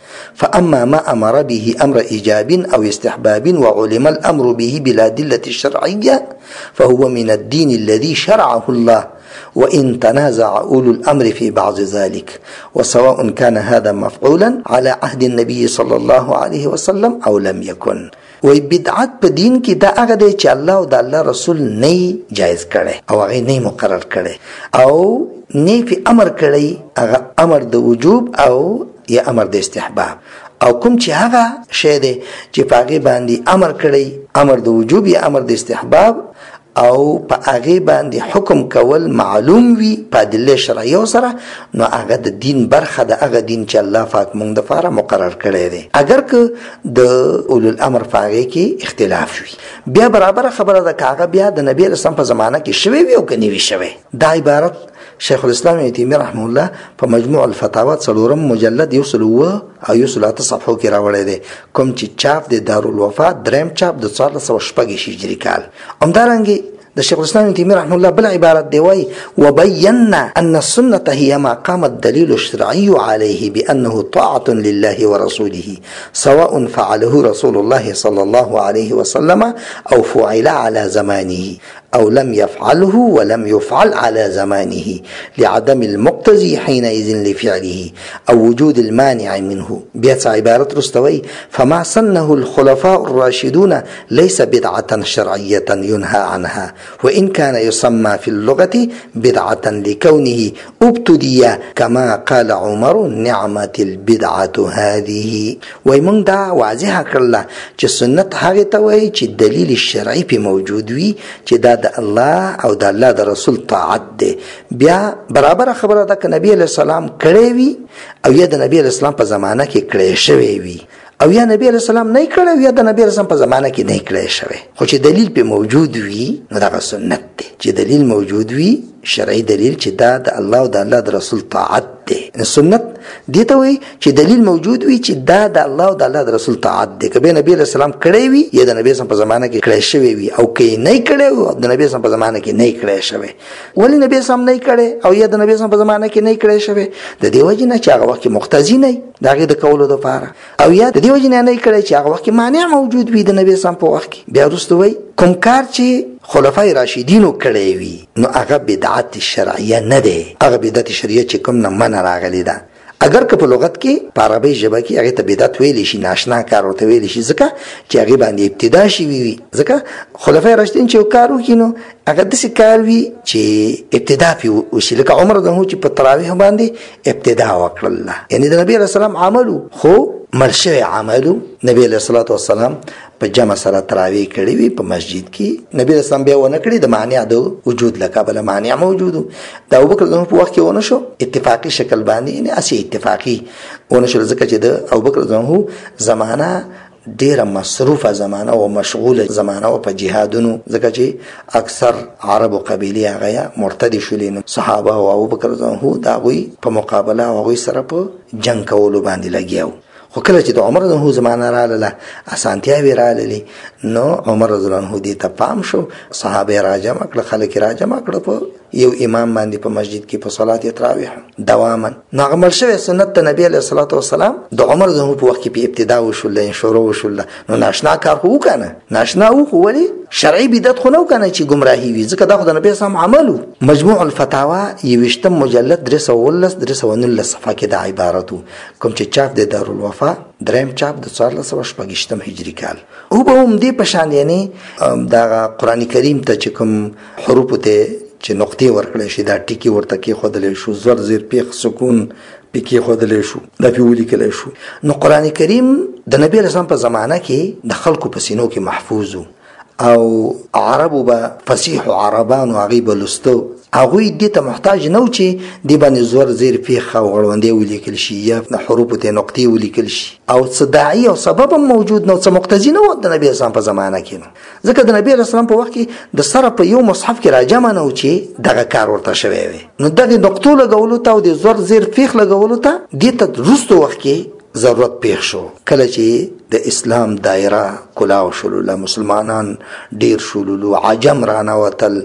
فأما ما أمر به أمر إيجاب أو استحباب وعلم الأمر به بلا دلة الشرعية فهو من الدين الذي شرعه الله، وإن تنازع أولو الأمر في بعض ذلك، وسواء كان هذا مفعولا على عهد النبي صلى الله عليه وسلم أو لم يكن. وی بدعت په دین کې دا هغه دی چې الله او د الله رسول نه جایز کړي او هغه نه مقرر کړي او نه په امر کړي، هغه امر د وجوب او یا امر د استحباب، او کوم چې هغه شی دی چې په هغې باندې امر کړی، امر د وجوب یا امر د استحباب، او په هغې باندې حکم کول معلوم وي په ادله شرعیو سره، نو هغه د دین برخه د هغه دین چې الله پاک موږ دپاره مقرر کړی دی. اگر که د اولو الامر په هغې کې اختلاف وي، بیا برابره خبره ده که هغه بیا د نبي اسلام په زمانه کې شوی وي او که نه وي شوی. دا عبارت شیخ الاسلام ابن تیمیه رحمه الله په مجموع الفتاوا 4 مجلد 107 او 108 صفحو کې راوړی دی، کوم چې چاپ د دارالوفا دریم چاپ د 1406 هجري کال. همدارنګې د شیخ الاسلام ابن تیمیه رحمه الله بل عبارت دی وایي وبینا ان السنة هي ما قام الدليل الشرعي عليه بأنه طاعة لله ورسوله سواء فعله رسول الله صلى الله عليه وسلم أو فعل على زمانه أو لم يفعله ولم يفعل على زمانه لعدم المقتضي حينئذ لفعله أو وجود المانع منه. بيت عبارة رستوي فما سنه الخلفاء الراشدون ليس بدعة شرعية ينهى عنها، وإن كان يسمى في اللغة بدعة لكونه ابتدي كما قال عمر نعمة البدعة هذه. ومن دا واضحة كلا چې سنت هغه ته وایي چې دلیل شرعي په موجود وي چې دا د الله او د الله د رسول طاعت دی. بیا برابر خبره ده که نبی علیه السلام کړی وي او یا د نبی علیه السلام په زمانه کې کړی شوی وي، او یا نبی علیه السلام نه کړی یا د نبی علیه السلام په زمانه کې نه کړی شوی، خو چې دلیل په موجود وي نو دغه سنت دی. چې دلیل موجود وي شرعي دلیل چې دا د الله او د الله د رسول طاعت دی. سنت دې ته وایي چې دلیل موجود وي چې دا د الله او د الله د رسول طاعت دی، که به نبی علیه السلام کړی وي یا د نبی اسلام په زمانه کې کړی شوی وي، او که نه کړی او د نبی اسلام په زمانه کې نه کړی شوی. ولې نبی اسلام نه کړی او یا د نبی اسلام په زمانه کې نه کړی شوی؟ د دې وجې نه چې هغه وخت کې مقتضي نه د هغې د کولو دپاره، او یا د دې وجې نه کړی چې هغه وخت کې مانع موجود وي د نبی اسلام په وخت کې. بیا وروسته وایي کوم کار چې خلفای راشدینو کړی وي نو هغه بدعت شرعیه نه دی، هغه بدعت شرعیه چې کوم نه منع راغلی ده. اگر که په لغت کې په عربي ژبه کې هغې ته بدعت ویلی شي، ناشنا کار ورته ویلی شي، ځکه چې هغې باندې ابتدا شوي وي. ځکه خلفای راشدین چې یو کار وکړي نو هغه داسې کار وي چې ابتدا پې وشي، لکه عمر رضی الله چې په تراویح باندې ابتدا وکړله، یعنې د نبي علیه السلام عمل خو مرشوي عملو نبی علیہ الصلوۃ والسلام په جمع سره تراوی کړی وي په مسجد کې. نبی رسول الله بیا ونه کړی د مانع د وجود لکابل مانع موجود د ابوبکر رضی الله عنه په وخت کې ونه شو اتفاقی شکل باندې یعنی اسی اتفاقی ونه شو ځکه چې د ابوبکر رضی الله عنه زمانہ ډیره مصروفه زمانہ او مشغوله زمانہ او په جهادونو ځکه چې اکثر عرب او قبیله هغه مرتد شولین صحابه او ابوبکر رضی الله عنه دا غوي په مقابله او غوي سره په جنگ کولو باندې لګیاو. خو کله چې د عمر رضی الله عنه زمانہ رااله اسانتیاوی رااله نو عمر رضی الله عنه دې ته پام شو صحابه راجمع کړ خلک راجمع کړ په یو امام باندې په مسجد کې په صلات تراویح دواما نغمل شوی سنت نبی علیہ الصلوۃ والسلام د عمر رضی الله عنه په وخت کې په ابتدا وشول شروع وشول نو ناشنا کار خو کنه ناشنا خو ولی شرعي بدعت خو نو کنه چې گمراهي وي ځکه دا خو د نبی سم عملو. مجموع الفتاوا یوشتم مجلد 319 صفحه کې د عبارتو کوم چې چاپ د دارالوفا دریم چاپ د 1418 هجری کال او به هم دې پشان یعنی دا قران کریم ته چې کوم حروف ته چې نقطې ورکړې شي دا ټکی ورته کې خودلې شو زر زیر پیخ سکون پکې خودلې شو دا پیولي کله شو. نو قران کریم د نبی رسول په زمانہ کې د خلکو په سینو کې محفوظ او عربو به فصیح عربان او غیب لستو هغه دې ته محتاج نو چې دی باندې زور زیر پیخ او غړوندې ولیکل شي یا د حروف ته نقطې ولیکل شي او صداعي او سبب موجود نو څه مقتضی نو د نبی اسلام په زمانہ کې ځکه د نبی اسلام په وخت کې د سره په یو مصحف کې راجمع نو چې دغه کار ورته شوی وي نو دغه نقطو لګولو ته او د زور زیر پیخ لګولو ته دې ته رستو وخت کې ضرورت پیښ شو کله چې د اسلام دایره کلاو شلو مسلمانان ډیر شلو عجم رانا وتل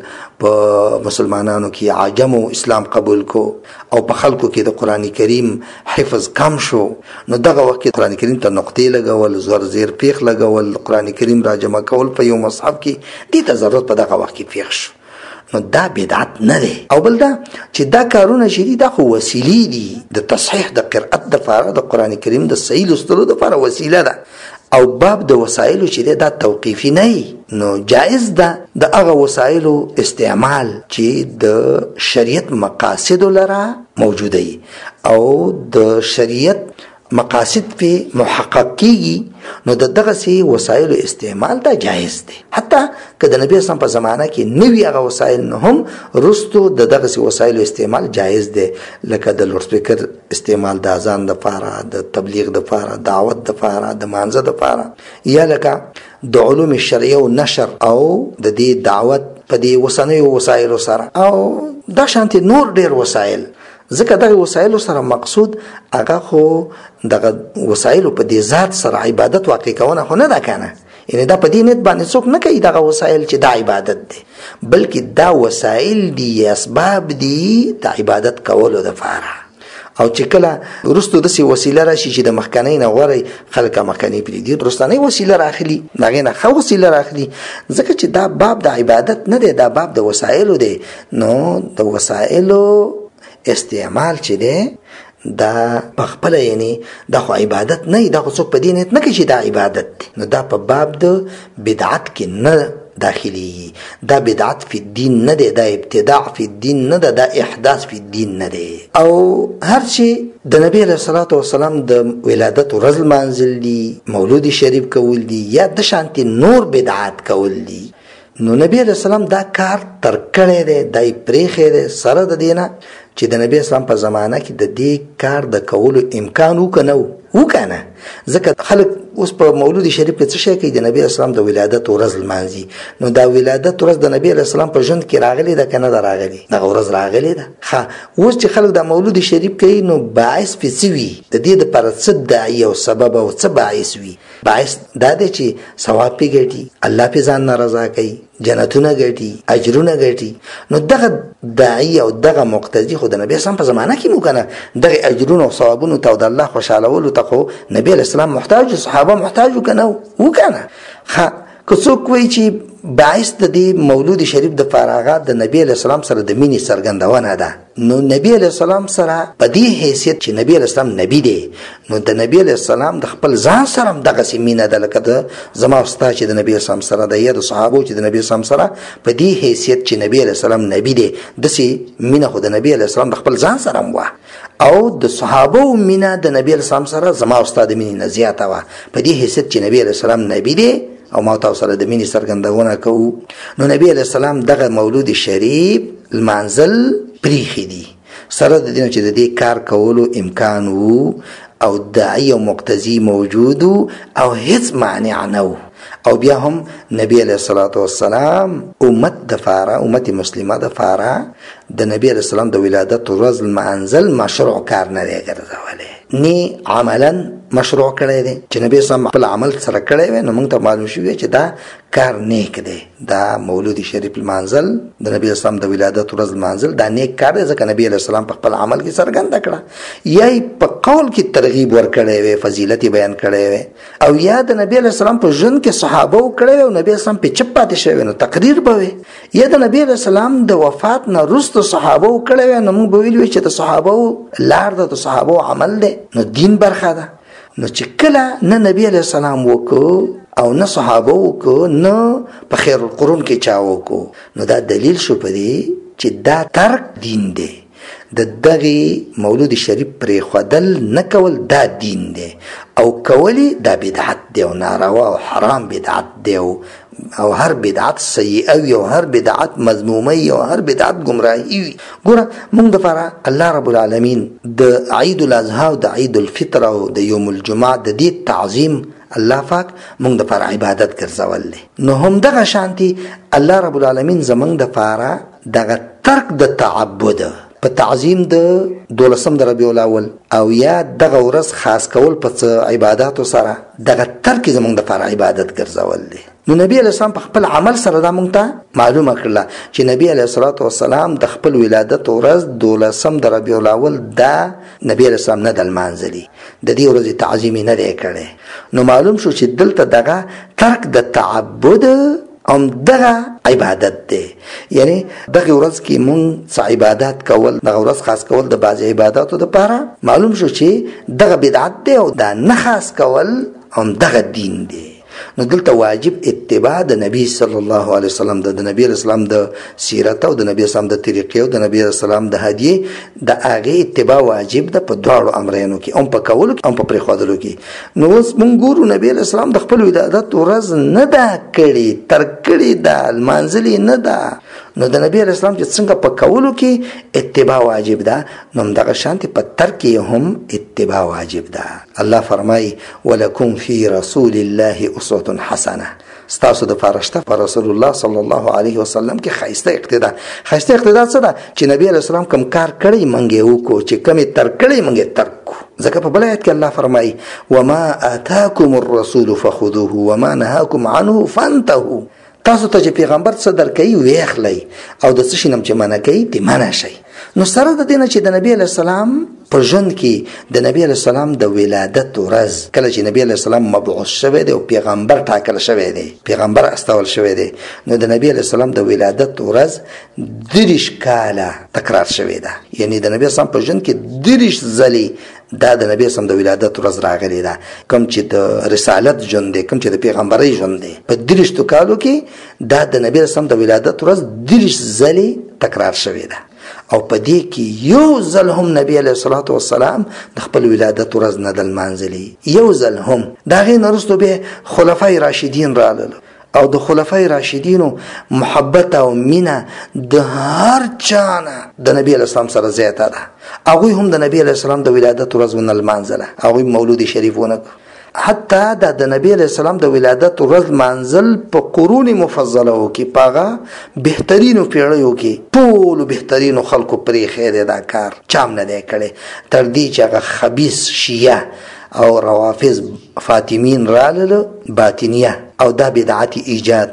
په مسلمانانو کې عجم او اسلام قبول کو او په خلکو کې د قران کریم حفظ کم شو نو دغه وخت قران کریم ته نقطې لګول زور زیر پیخ لګول قران کریم را جمع کول په یو مصحف کې دې ته ضرورت په دغه وخت کې پیښ شو. نو دا بدعت نه دی او بل دا چې دا کارونه شری دا خو وسیلې دي د تصحیح د قرأت د لپاره د قران کریم د صحیح لوستلو لپاره وسیله ده او باب د وسایلو چې دا توقیفي نه نو جائز ده د هغه وسایلو استعمال چې د شریعت مقاصد لره موجوده او د شریعت مقاصد په محقق کیږي نو دغه سي وسایل استعمال دا جائز دي حتی که د نبی اسلام په زمانہ کې نوی هغه وسایل نه هم رستو دغه سي وسایل استعمال جائز دي لکه د لوډ سپیکر استعمال د اذان د لپاره د تبلیغ د لپاره دعوت د لپاره د مانزه د لپاره یا لکه د علوم شرعیه او نشر او د دې دعوت په دې وسنوي وسایل سره او دا شانتي نور ډیر وسایل ځکه دغه وسایل سره مقصود هغه خو دغه وسایل په دې ذات سره عبادت واقع کونه خو نه ده کنه یعنی دا په دې نیت باندې څوک نه کوي دغه وسایل چې د عبادت دي بلکې دا وسایل دي اسباب دي د عبادت کولو لپاره او چې کله ورستو د سی وسیله راشي چې د مخکنی نه غوري خلک مخکنی پری دي ورستانه وسیله راخلي دغه نه خو وسیله راخلي ځکه چې دا باب د عبادت نه دی دا باب د وسایلو دی نو د وسایلو استعمال چې دی دا بخپله یعنی دا خو عبادت نه دا خو څوک په دې نیت نه کوي چې دا عبادت دی نو دا په باب د بدعت کې نه داخلي دا بدعت فی الدین نه دی دا ابتداع فی الدین نه ده دا احداث فی الدین نه دی او هر شي د نبی علیہ الصلوۃ والسلام د ولادت ورځ منزل دی مولود شریف کول دی یا د شانتی نور بدعات کول دی نو نبی علیہ السلام دا کار تر کړی دی دای پریخی دی سره د دینه چې د نبی اسلام په زمانہ کې د دې کار د کولو امکان وکنه ځکه خلک اوس په مولود شریف کې څه شي کوي د نبی اسلام د ولادت ورځ لمانځي نو دا ولادت ورځ د نبی اسلام په ژوند کې راغلي ده کنه راغلي دا ورځ راغلي ده اوس چې خلک د مولود شریف کوي نو باعث فسوي د دې د پر څه داعی او سبب او څه باعث وي باعث دا دی چې ثواب پیږي الله په ځان ناراضه کوي جنتونه ګټي اجرونه ګټي نو دغه داعی او دغه مقتدی خو د نبی اسلام په زمانہ کې مو کنه دغه اجرونه او ثوابونه ته د الله خوشالولو ته خو نبی اسلام محتاج صحابه محتاج کنه وکنه که څوک وایي چې باعث د دې مولود شریف د فراغات د نبی علیہ السلام سره د مینې څرګندونه ده. نو نبی علیہ السلام سره په دې حیثیت چې نبی علیہ السلام نبی دی، نو د نبی علیہ السلام د خپل ځان سره دغه سیمینه ده، لکه د زما استا چې د نبی اسلام سره د یا د صحابه چې د نبی اسلام سره په دې حیثیت چې نبی علیہ السلام نبی دی، د سي مینه خو د نبی علیہ السلام د خپل ځان سره و، او د صحابه مینه د نبی علیہ السلام سره زما استا د مینې نه زیاته و، په دې حیثیت چې نبی علیہ السلام نبی دی او ما تاسو سره د مینې څرګندونه کوو. نو نبی علیہ السلام دغه مولود شریف المنزل پریخي دي سره د دې چې د دې کار کولو امکان وو او داعی او مقتضی موجود او هیڅ مانع نه وو. او بیا هم نبی علیہ الصلوۃ والسلام امت دفاره امت مسلمه دفاره د نبی علیہ السلام د ولادت ورځ المنزل مشروع کار نه دی ګرځولې، ني عملا مشروع کړی دی چې نبی سم خپل عمل سره کړی وي. نو موږ ته معلوم شوی چې دا کار نیک دی، دا مولود شریف المنزل د نبی اسلام د ولادت ورځ المنزل دا نیک کار دی، ځکه نبی علیہ السلام په خپل عمل کې څرګنده کړه، یا په قول کې ترغیب ورکړی وي، فضیلت بیان کړی وي، او یا د نبی علیہ السلام په ژوند کې صحابه وکړی او نبی اسلام په چپ پاتې شوی، نو تقریر به وي، یا د نبی علیہ السلام د وفات نه وروسته صحابه وکړی وي، نو موږ به ویل چې د صحابه لار د صحابه عمل دی، نو دین برخه ده. نو چې کله نه نبی علیہ السلام وکړو او نه صحابه وکړو نه په خیر القرون کې چا وکړو، نو دا دلیل شو په دې چې دا ترک دین دی، د دغه مولود شریف پرې خودل نه کول دا دین دی، او کولی دا بدعت دی او ناروا او حرام بدعت دی، او هر بدعت سیئه وي او هر بدعت مذمومه وي او هر بدعت گمراهی وي. ګوره موږ دپاره الله رب العالمین د عید الاضحی او د عید الفطر او د یوم الجمعه د دې تعظیم الله پاک موږ دپاره عبادت ګرځول دی. نو هم دغه شانتي الله رب العالمین زموږ دپاره دغه ترک د تعبد په تعظیم د 12 د ربیع الاول او یا دغه ورځ خاص کول په عبادتو سره دغه ترک زموږ دپاره عبادت ګرځول دی. نو نبی علیہ السلام په خپل عمل سره دا مونږ ته معلومه کړله چې نبی علیہ الصلوۃ والسلام د خپل ولادت ورځ 12 د ربیع الاول دا نبی علیہ السلام نه د لمانځلي، د دې ورځې تعظیم نه دی کړی. نو معلوم شو چې دلته دغه ترک د تعبد ام دغه عبادت دی، یعنی دغه ورځ کې مونږ څه عبادت کول، دغه ورځ خاص کول د بعض عبادتو لپاره معلوم شو چې دغه بدعت دی او دا نه خاص کول هم دغه دین دی. نو دلته واجب اتباع د نبی صلی الله علیه وسلم د نبی اسلام د سیرت او د نبی اسلام د طریقې او د نبی اسلام د هدیه د هغه اتباع واجب ده په دواړو امرینو کې، هم په کولو کې هم په پرېښودلو کې. نو اوس مونږ ګورو نبی اسلام د خپل ولادت ورځ نه ده کړې، ترک کړې ده، لمانځلې نه ده. نو د نبی اسلام چې څنګه په کولو کې اتباع واجب ده، نو دغه شانتي په ترک کې هم اتباع واجب ده. الله فرمایي ولکم فی رسول الله اسوه حسنه، ستاسو د فارشته پر رسول الله صلی الله علیه وسلم کې خیسته اقتدا. خیسته اقتدا څه ده چې نبی علیہ السلام کوم کار کړی منګه وکړو، چې کوم ترک کړی منګه ترک کو. ځکه په بل آیت کې الله فرمایي وما آتاکم الرسول فخذوه وما نهاکم عنه فانتهوا، تاسو ته چې پیغمبر څه درکوي ویخلی او د څه شي نه چې منع کوي دې منع شئ. نو سره د دې نه چې د نبی علیہ السلام په ژوند کې د نبی علیہ السلام د ولادت ورځ کله چې نبی علیہ السلام مبعوث شوی دی او پیغمبر ټاکل شوی دی، پیغمبر استول شوی دی، نو د نبی علیہ السلام د ولادت ورځ 30 کاله تکرار شوی ده، یعنی د نبی اسلام په ژوند کې 30 ځلې دا د نبی اسلام د ولادت ورځ راغلی ده. کوم چې د رسالت ژوند دی، کوم چې د پیغمبرۍ ژوند دی، په 30 کالو کې دا د نبی اسلام د ولادت ورځ 30 ځلې تکرار شوی ده. او په دې کې یو ځل هم نبی علیہ الصلوۃ والسلام د خپل ولادت ورځ نه د لمانځلې، یو ځل هم. دا غي نرسته به خلفای راشدین رالل او د خلفای راشدینو محبت او مینا د هر چانه د نبی علیہ السلام سره زیاته ده. هغه هم د نبی علیہ السلام د ولادت ورځ ونه لمانځله، هغه مولود شریف ونه، حتی د نبی علیہ السلام د ولادت ورځ منزل په قرون مفضله کې پاغه بهترینو پیړیو کې ټول بهترینو خلکو پرې خیر دا کار چام نه دی کړي، تر دې چې هغه خبيث شیعه او روافض فاطمین رالل باطنیه او دا بدعت ایجاد کو.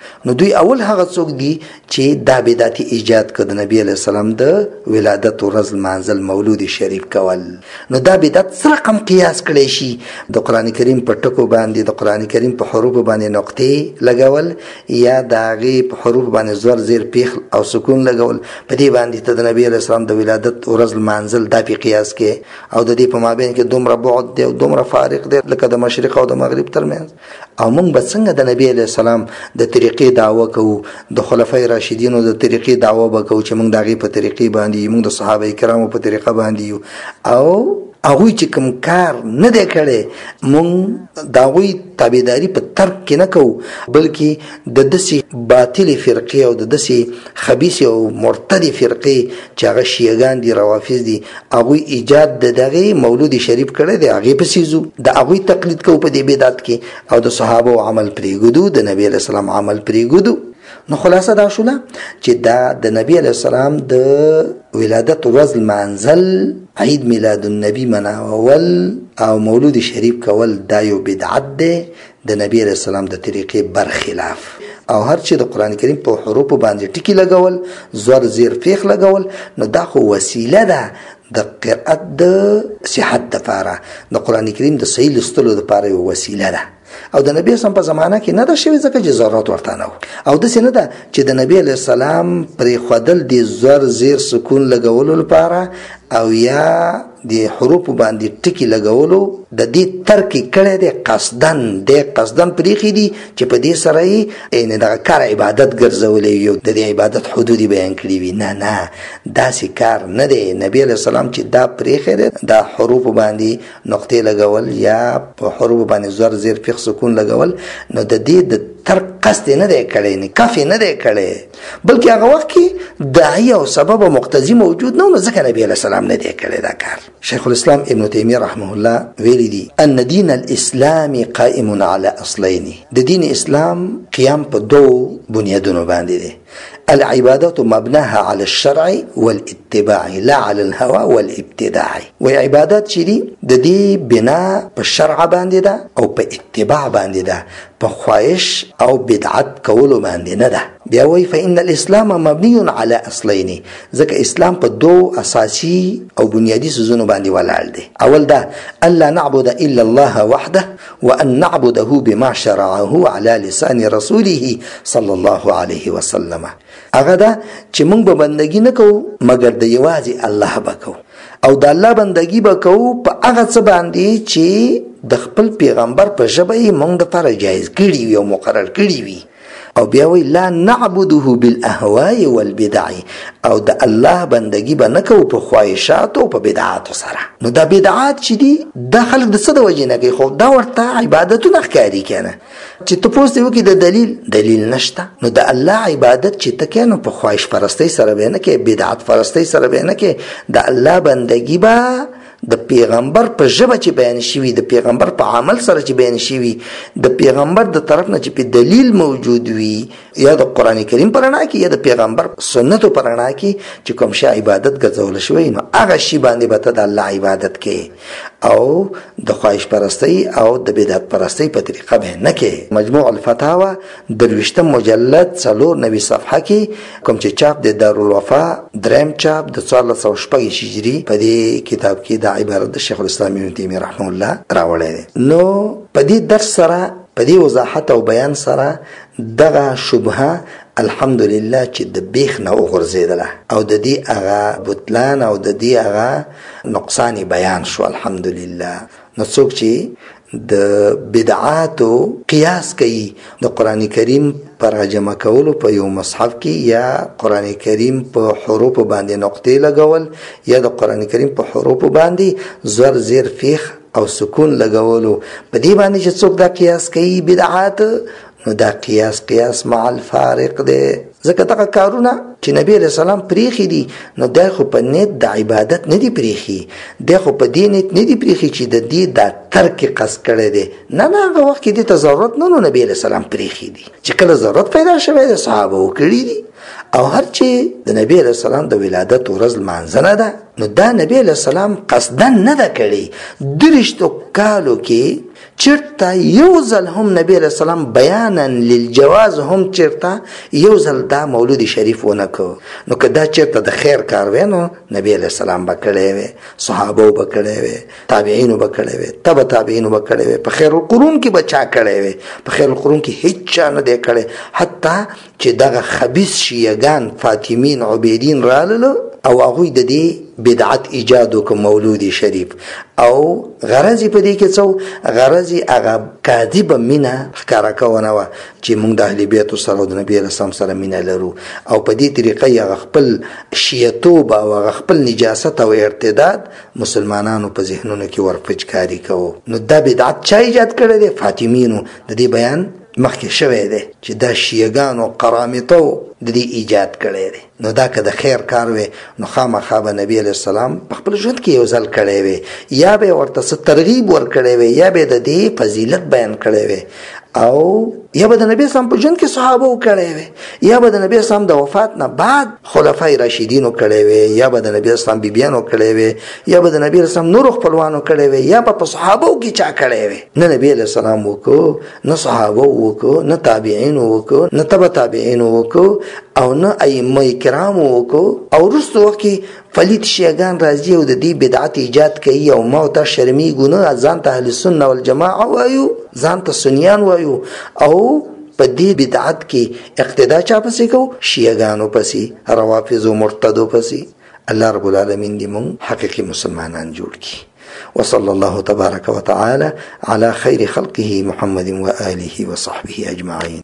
نو دوی اول هغه څوک دي چې دا بدعت ایجاد کړ د نبی علیہ السلام د ولادت ورځ منزل مولود شریف کول. نو دا بدعت سره کم قیاس کړي شي د قران کریم په ټکو باندې د قران کریم په حروف باندې نقطې لګول یا داغه په حروف باندې زور زیر پیخ او سکون لګول په دې باندې ته د نبی علیہ السلام د ولادت ورځ منزل دا په قیاس کې او د دې په مابین کې دومره بعد دی او دومره فارق دی لکه د مشرق او د مغرب ترمنځ. او موږ به څنګه د نبی علیہ السلام د طریقې دعوه کوو د خلفای راشدینو د طریقې دعوه وکړو چې موږ دغه په طریقې باندې موږ د صحابه کرامو په طریقه باندې او هغه چې کوم کار نه دی کړي مونږ دا وی تابعداري په ترک کې نه کوو بلکې د دسي باطل فرقې او د دسي خبيث او مرتدي فرقې چې هغه شیعاګان دي روافض دي هغه ایجاد دغه مولود شریف کړي دی هغه په سيزو د هغه تقلید کوو په دې بدعت کې او د صحابه عمل پریګودو د نبی علیہ السلام عمل پریګودو. نو خلاصه دا شوله چې دا د نبی علیہ السلام د ولادت ورځ منزل عید میلاد النبی مناول او مولود شریف کول دا یو بدعت ده د نبی علیہ السلام د طریقې برخلاف او هر چې د قران کریم په حروف باندې ټکی لګول زور زیر فیخ لګول نو دا خو وسیله ده د قرأت د صحت لپاره د قران کریم د صحیح لستلو لپاره یو وسیله ده او د نبی سم په زمانہ کې نه دا شوی ځکه چې ضرورت ورته نه او د سینه ده چې د نبی علیہ السلام پر خودل دی زور زیر سکون لګولو لپاره او یا د حروف باندې ټکی لګولو د دې ترک کړه د قصدن پریخي دي چې په دې سره یې ان د کار عبادت ګرځولې یو د دې عبادت حدود بیان کړی وي. نه دا کار نه دی. نبی علیہ السلام چې دا پریخي د حروف باندې نقطې لګول یا په حروف باندې زور زیر فخ سکون لګول نو د دې د ترک قصد نه دی کړی نه کافي نه دی کړی بلکې هغه وخت کې داعی او سبب او مقتضی موجود نه ځکه نبی علیہ السلام نه دی کړی دا کار. شیخ الاسلام ابن تیمیه رحمه الله ویلی دی ان دین الاسلام قائم على اصلين د دین اسلام قیام په دوه بنیادونو باندې دی. العبادات مبناها على الشرع والاتباع لا على الهوى والابتداع. وعبادات چې دي د دې بنا په شرع باندې ده او په اتباع باندې ده په خواهش او بدعت کولو باندې نه ده. بیا وی فإن الاسلام مبني على اصلين ځکه اسلام په دوه اساسي او بنیادی سيزونو باندې ولاړ دی. اول ده الا نعبد الا الله وحده وان نعبده بما شرعه على لسان رسوله صلى الله عليه وسلم. هغه ده چې موږ به بندګي نه کوو مګر د یوازې الله بکو او د الله بندګي بکو په هغه څه باندې چې د خپل پیغمبر په ژبه یې موږ د لپاره جایز کړی وي او مقرر کړی وي. او بیا وی لا نعبده بالاهواء والبدع او د الله بندگی به نکو په خواهشات او په بدعات سره. نو دا بدعات چې دي د خلک د څه د وجې نه کوي خو دا ورته عبادتونه ښکاري کنه چې ته پوښتنه وکړي د دلیل نشته. نو د الله عبادت چې ته کنه په خواهش پرستی سره به نه کې بدعت پرستی سره به نه کې د الله بندگی به د پیغمبر په ژبه چې بیان شوی د پیغمبر په عمل سره چې بیان شوی د پیغمبر د طرف نه چې په دلیل موجود وي یا د قران کریم پر نه کې یا د پیغمبر سنتو پر نه کې چې کوم شی عبادت ګرځول شوی نو هغه شی باندې به ته د الله عبادت کې او د خواهش پرستی او د بدعت پرستی په طریقه به نه کې. مجموع الفتاوی درویشتم مجلد 490 صفحه کې کوم چې چاپ د دارالوفا دریم چاپ د 1406 هجری په دې کتاب کې د عبارت د شیخ الاسلام ابن تیمیه رحمه الله راوړی. نو په دې درس سره په دې وضاحت او بیان سره دغه شبهه الحمدلله چې د بیخ نه وغورځیدله او د دې هغه بطلان او د دې هغه نقصان بیان شو الحمدلله. نو څوک چې د بدعاتو قیاس کوي د قران کریم پر جمع کولو په یو مصحف کې یا قران کریم په حروف باندې نقطې لګول یا د قران کریم په حروف باندې زور زیر فیخ او سکون لګولو په دې باندې چې څوک دا قیاس کوي بدعات نو دا قیاس مع الفارق دی. ځکه دغه کارونه چې نبی رسول الله پریخي دي نو دا خو په نیت د عبادت نه دی پریخي دا خو په دې نیت نه دی پریخي چې د دې د ترک قصد کړي دي نه هغه وخت کې د ضرورت نه نو نبی رسول الله پریخي دي چې کله ضرورت پیدا شوه د صحابه وکړي دي او هر چې د نبی رسول الله د ولادت ورځ مانځنه ده نو دا نبی رسول الله قصدن نه ده کړی. درشتو کالو کې چرته یو ځل هم نبی علیہ السلام بیانا للجواز هم چرته یو ځل دا مولود شریف ونکو. نو که دا چرته د خیر کار وی نو نبی علیہ السلام به کړی وی، صحابه به کړی وی، تابعین به کړی وی، تبع تابعین به کړی وی. په خیر القرون کې بچا کړی وی، په خیر القرون کې هیڅ چا نه دی کړی. حتی چې دغه خبیث شیعگان فاطمین عبیدین راللو او هغوی د دې بدعت ایجاد وکړ مولود شریف. او غرض په دې کې څو غرض هغه کاذبه مینه ښکارا کوونه وه چې موږ د اهل بیت سره او د نبی علیه السلام سره مینه لرو، او په دې طریقه یې هغه خپل شیعتوب او هغه خپل نجاست او ارتداد مسلمانانو په ذهنونو کې ورپچکاري کوو. نو دا بدعت چا ایجاد کړی دی؟ فاطمینو. د دې بیان مخکې شوی دی چې دا شیعګانو قرامطو د دې ایجاد کړی دی. نو دا که د خیر کار وی نو خامخا به نبی علیه السلام په خپل ژوند کې یو ځل کړی وی، یا به ورته څه ترغیب ورکړی وی، یا به د دې فضیلت بیان کړی وی، او یا به د نبی اسلام په ژوند کې صحابه کړی وی، یا به د نبی اسلام د وفات نه بعد خلفای راشدینو کړی وی، یا به د نبی اسلام بیبیانو کړی وی، یا به د نبی اسلام نور خپلوانو کړی وی، یا به په صحابه کې چا کړی وی. نه نبی اسلام وکړو، نه صحابه وکړو، نه تابعین وکړو، نه تبع تابعین وکړو، او نه ائمه کرام وکړو. او وروسته وخت کې فلید شیعگان راځي او د دې بدعت ایجاد کوي او ما ته شرمیږو نه، ځان ته اهل سنت والجماعه وایو، ځان ته سنیان وایو، او په دې بدعت کې اقتدا چا پسې کوو؟ شیعگانو پسې، روافض او مرتدو پسې. الله رب العالمین دې مونږ حقیقي مسلمانان جوړ کړي. وصلى الله تبارك وتعالى على خير خلقه محمد وآله وصحبه أجمعين.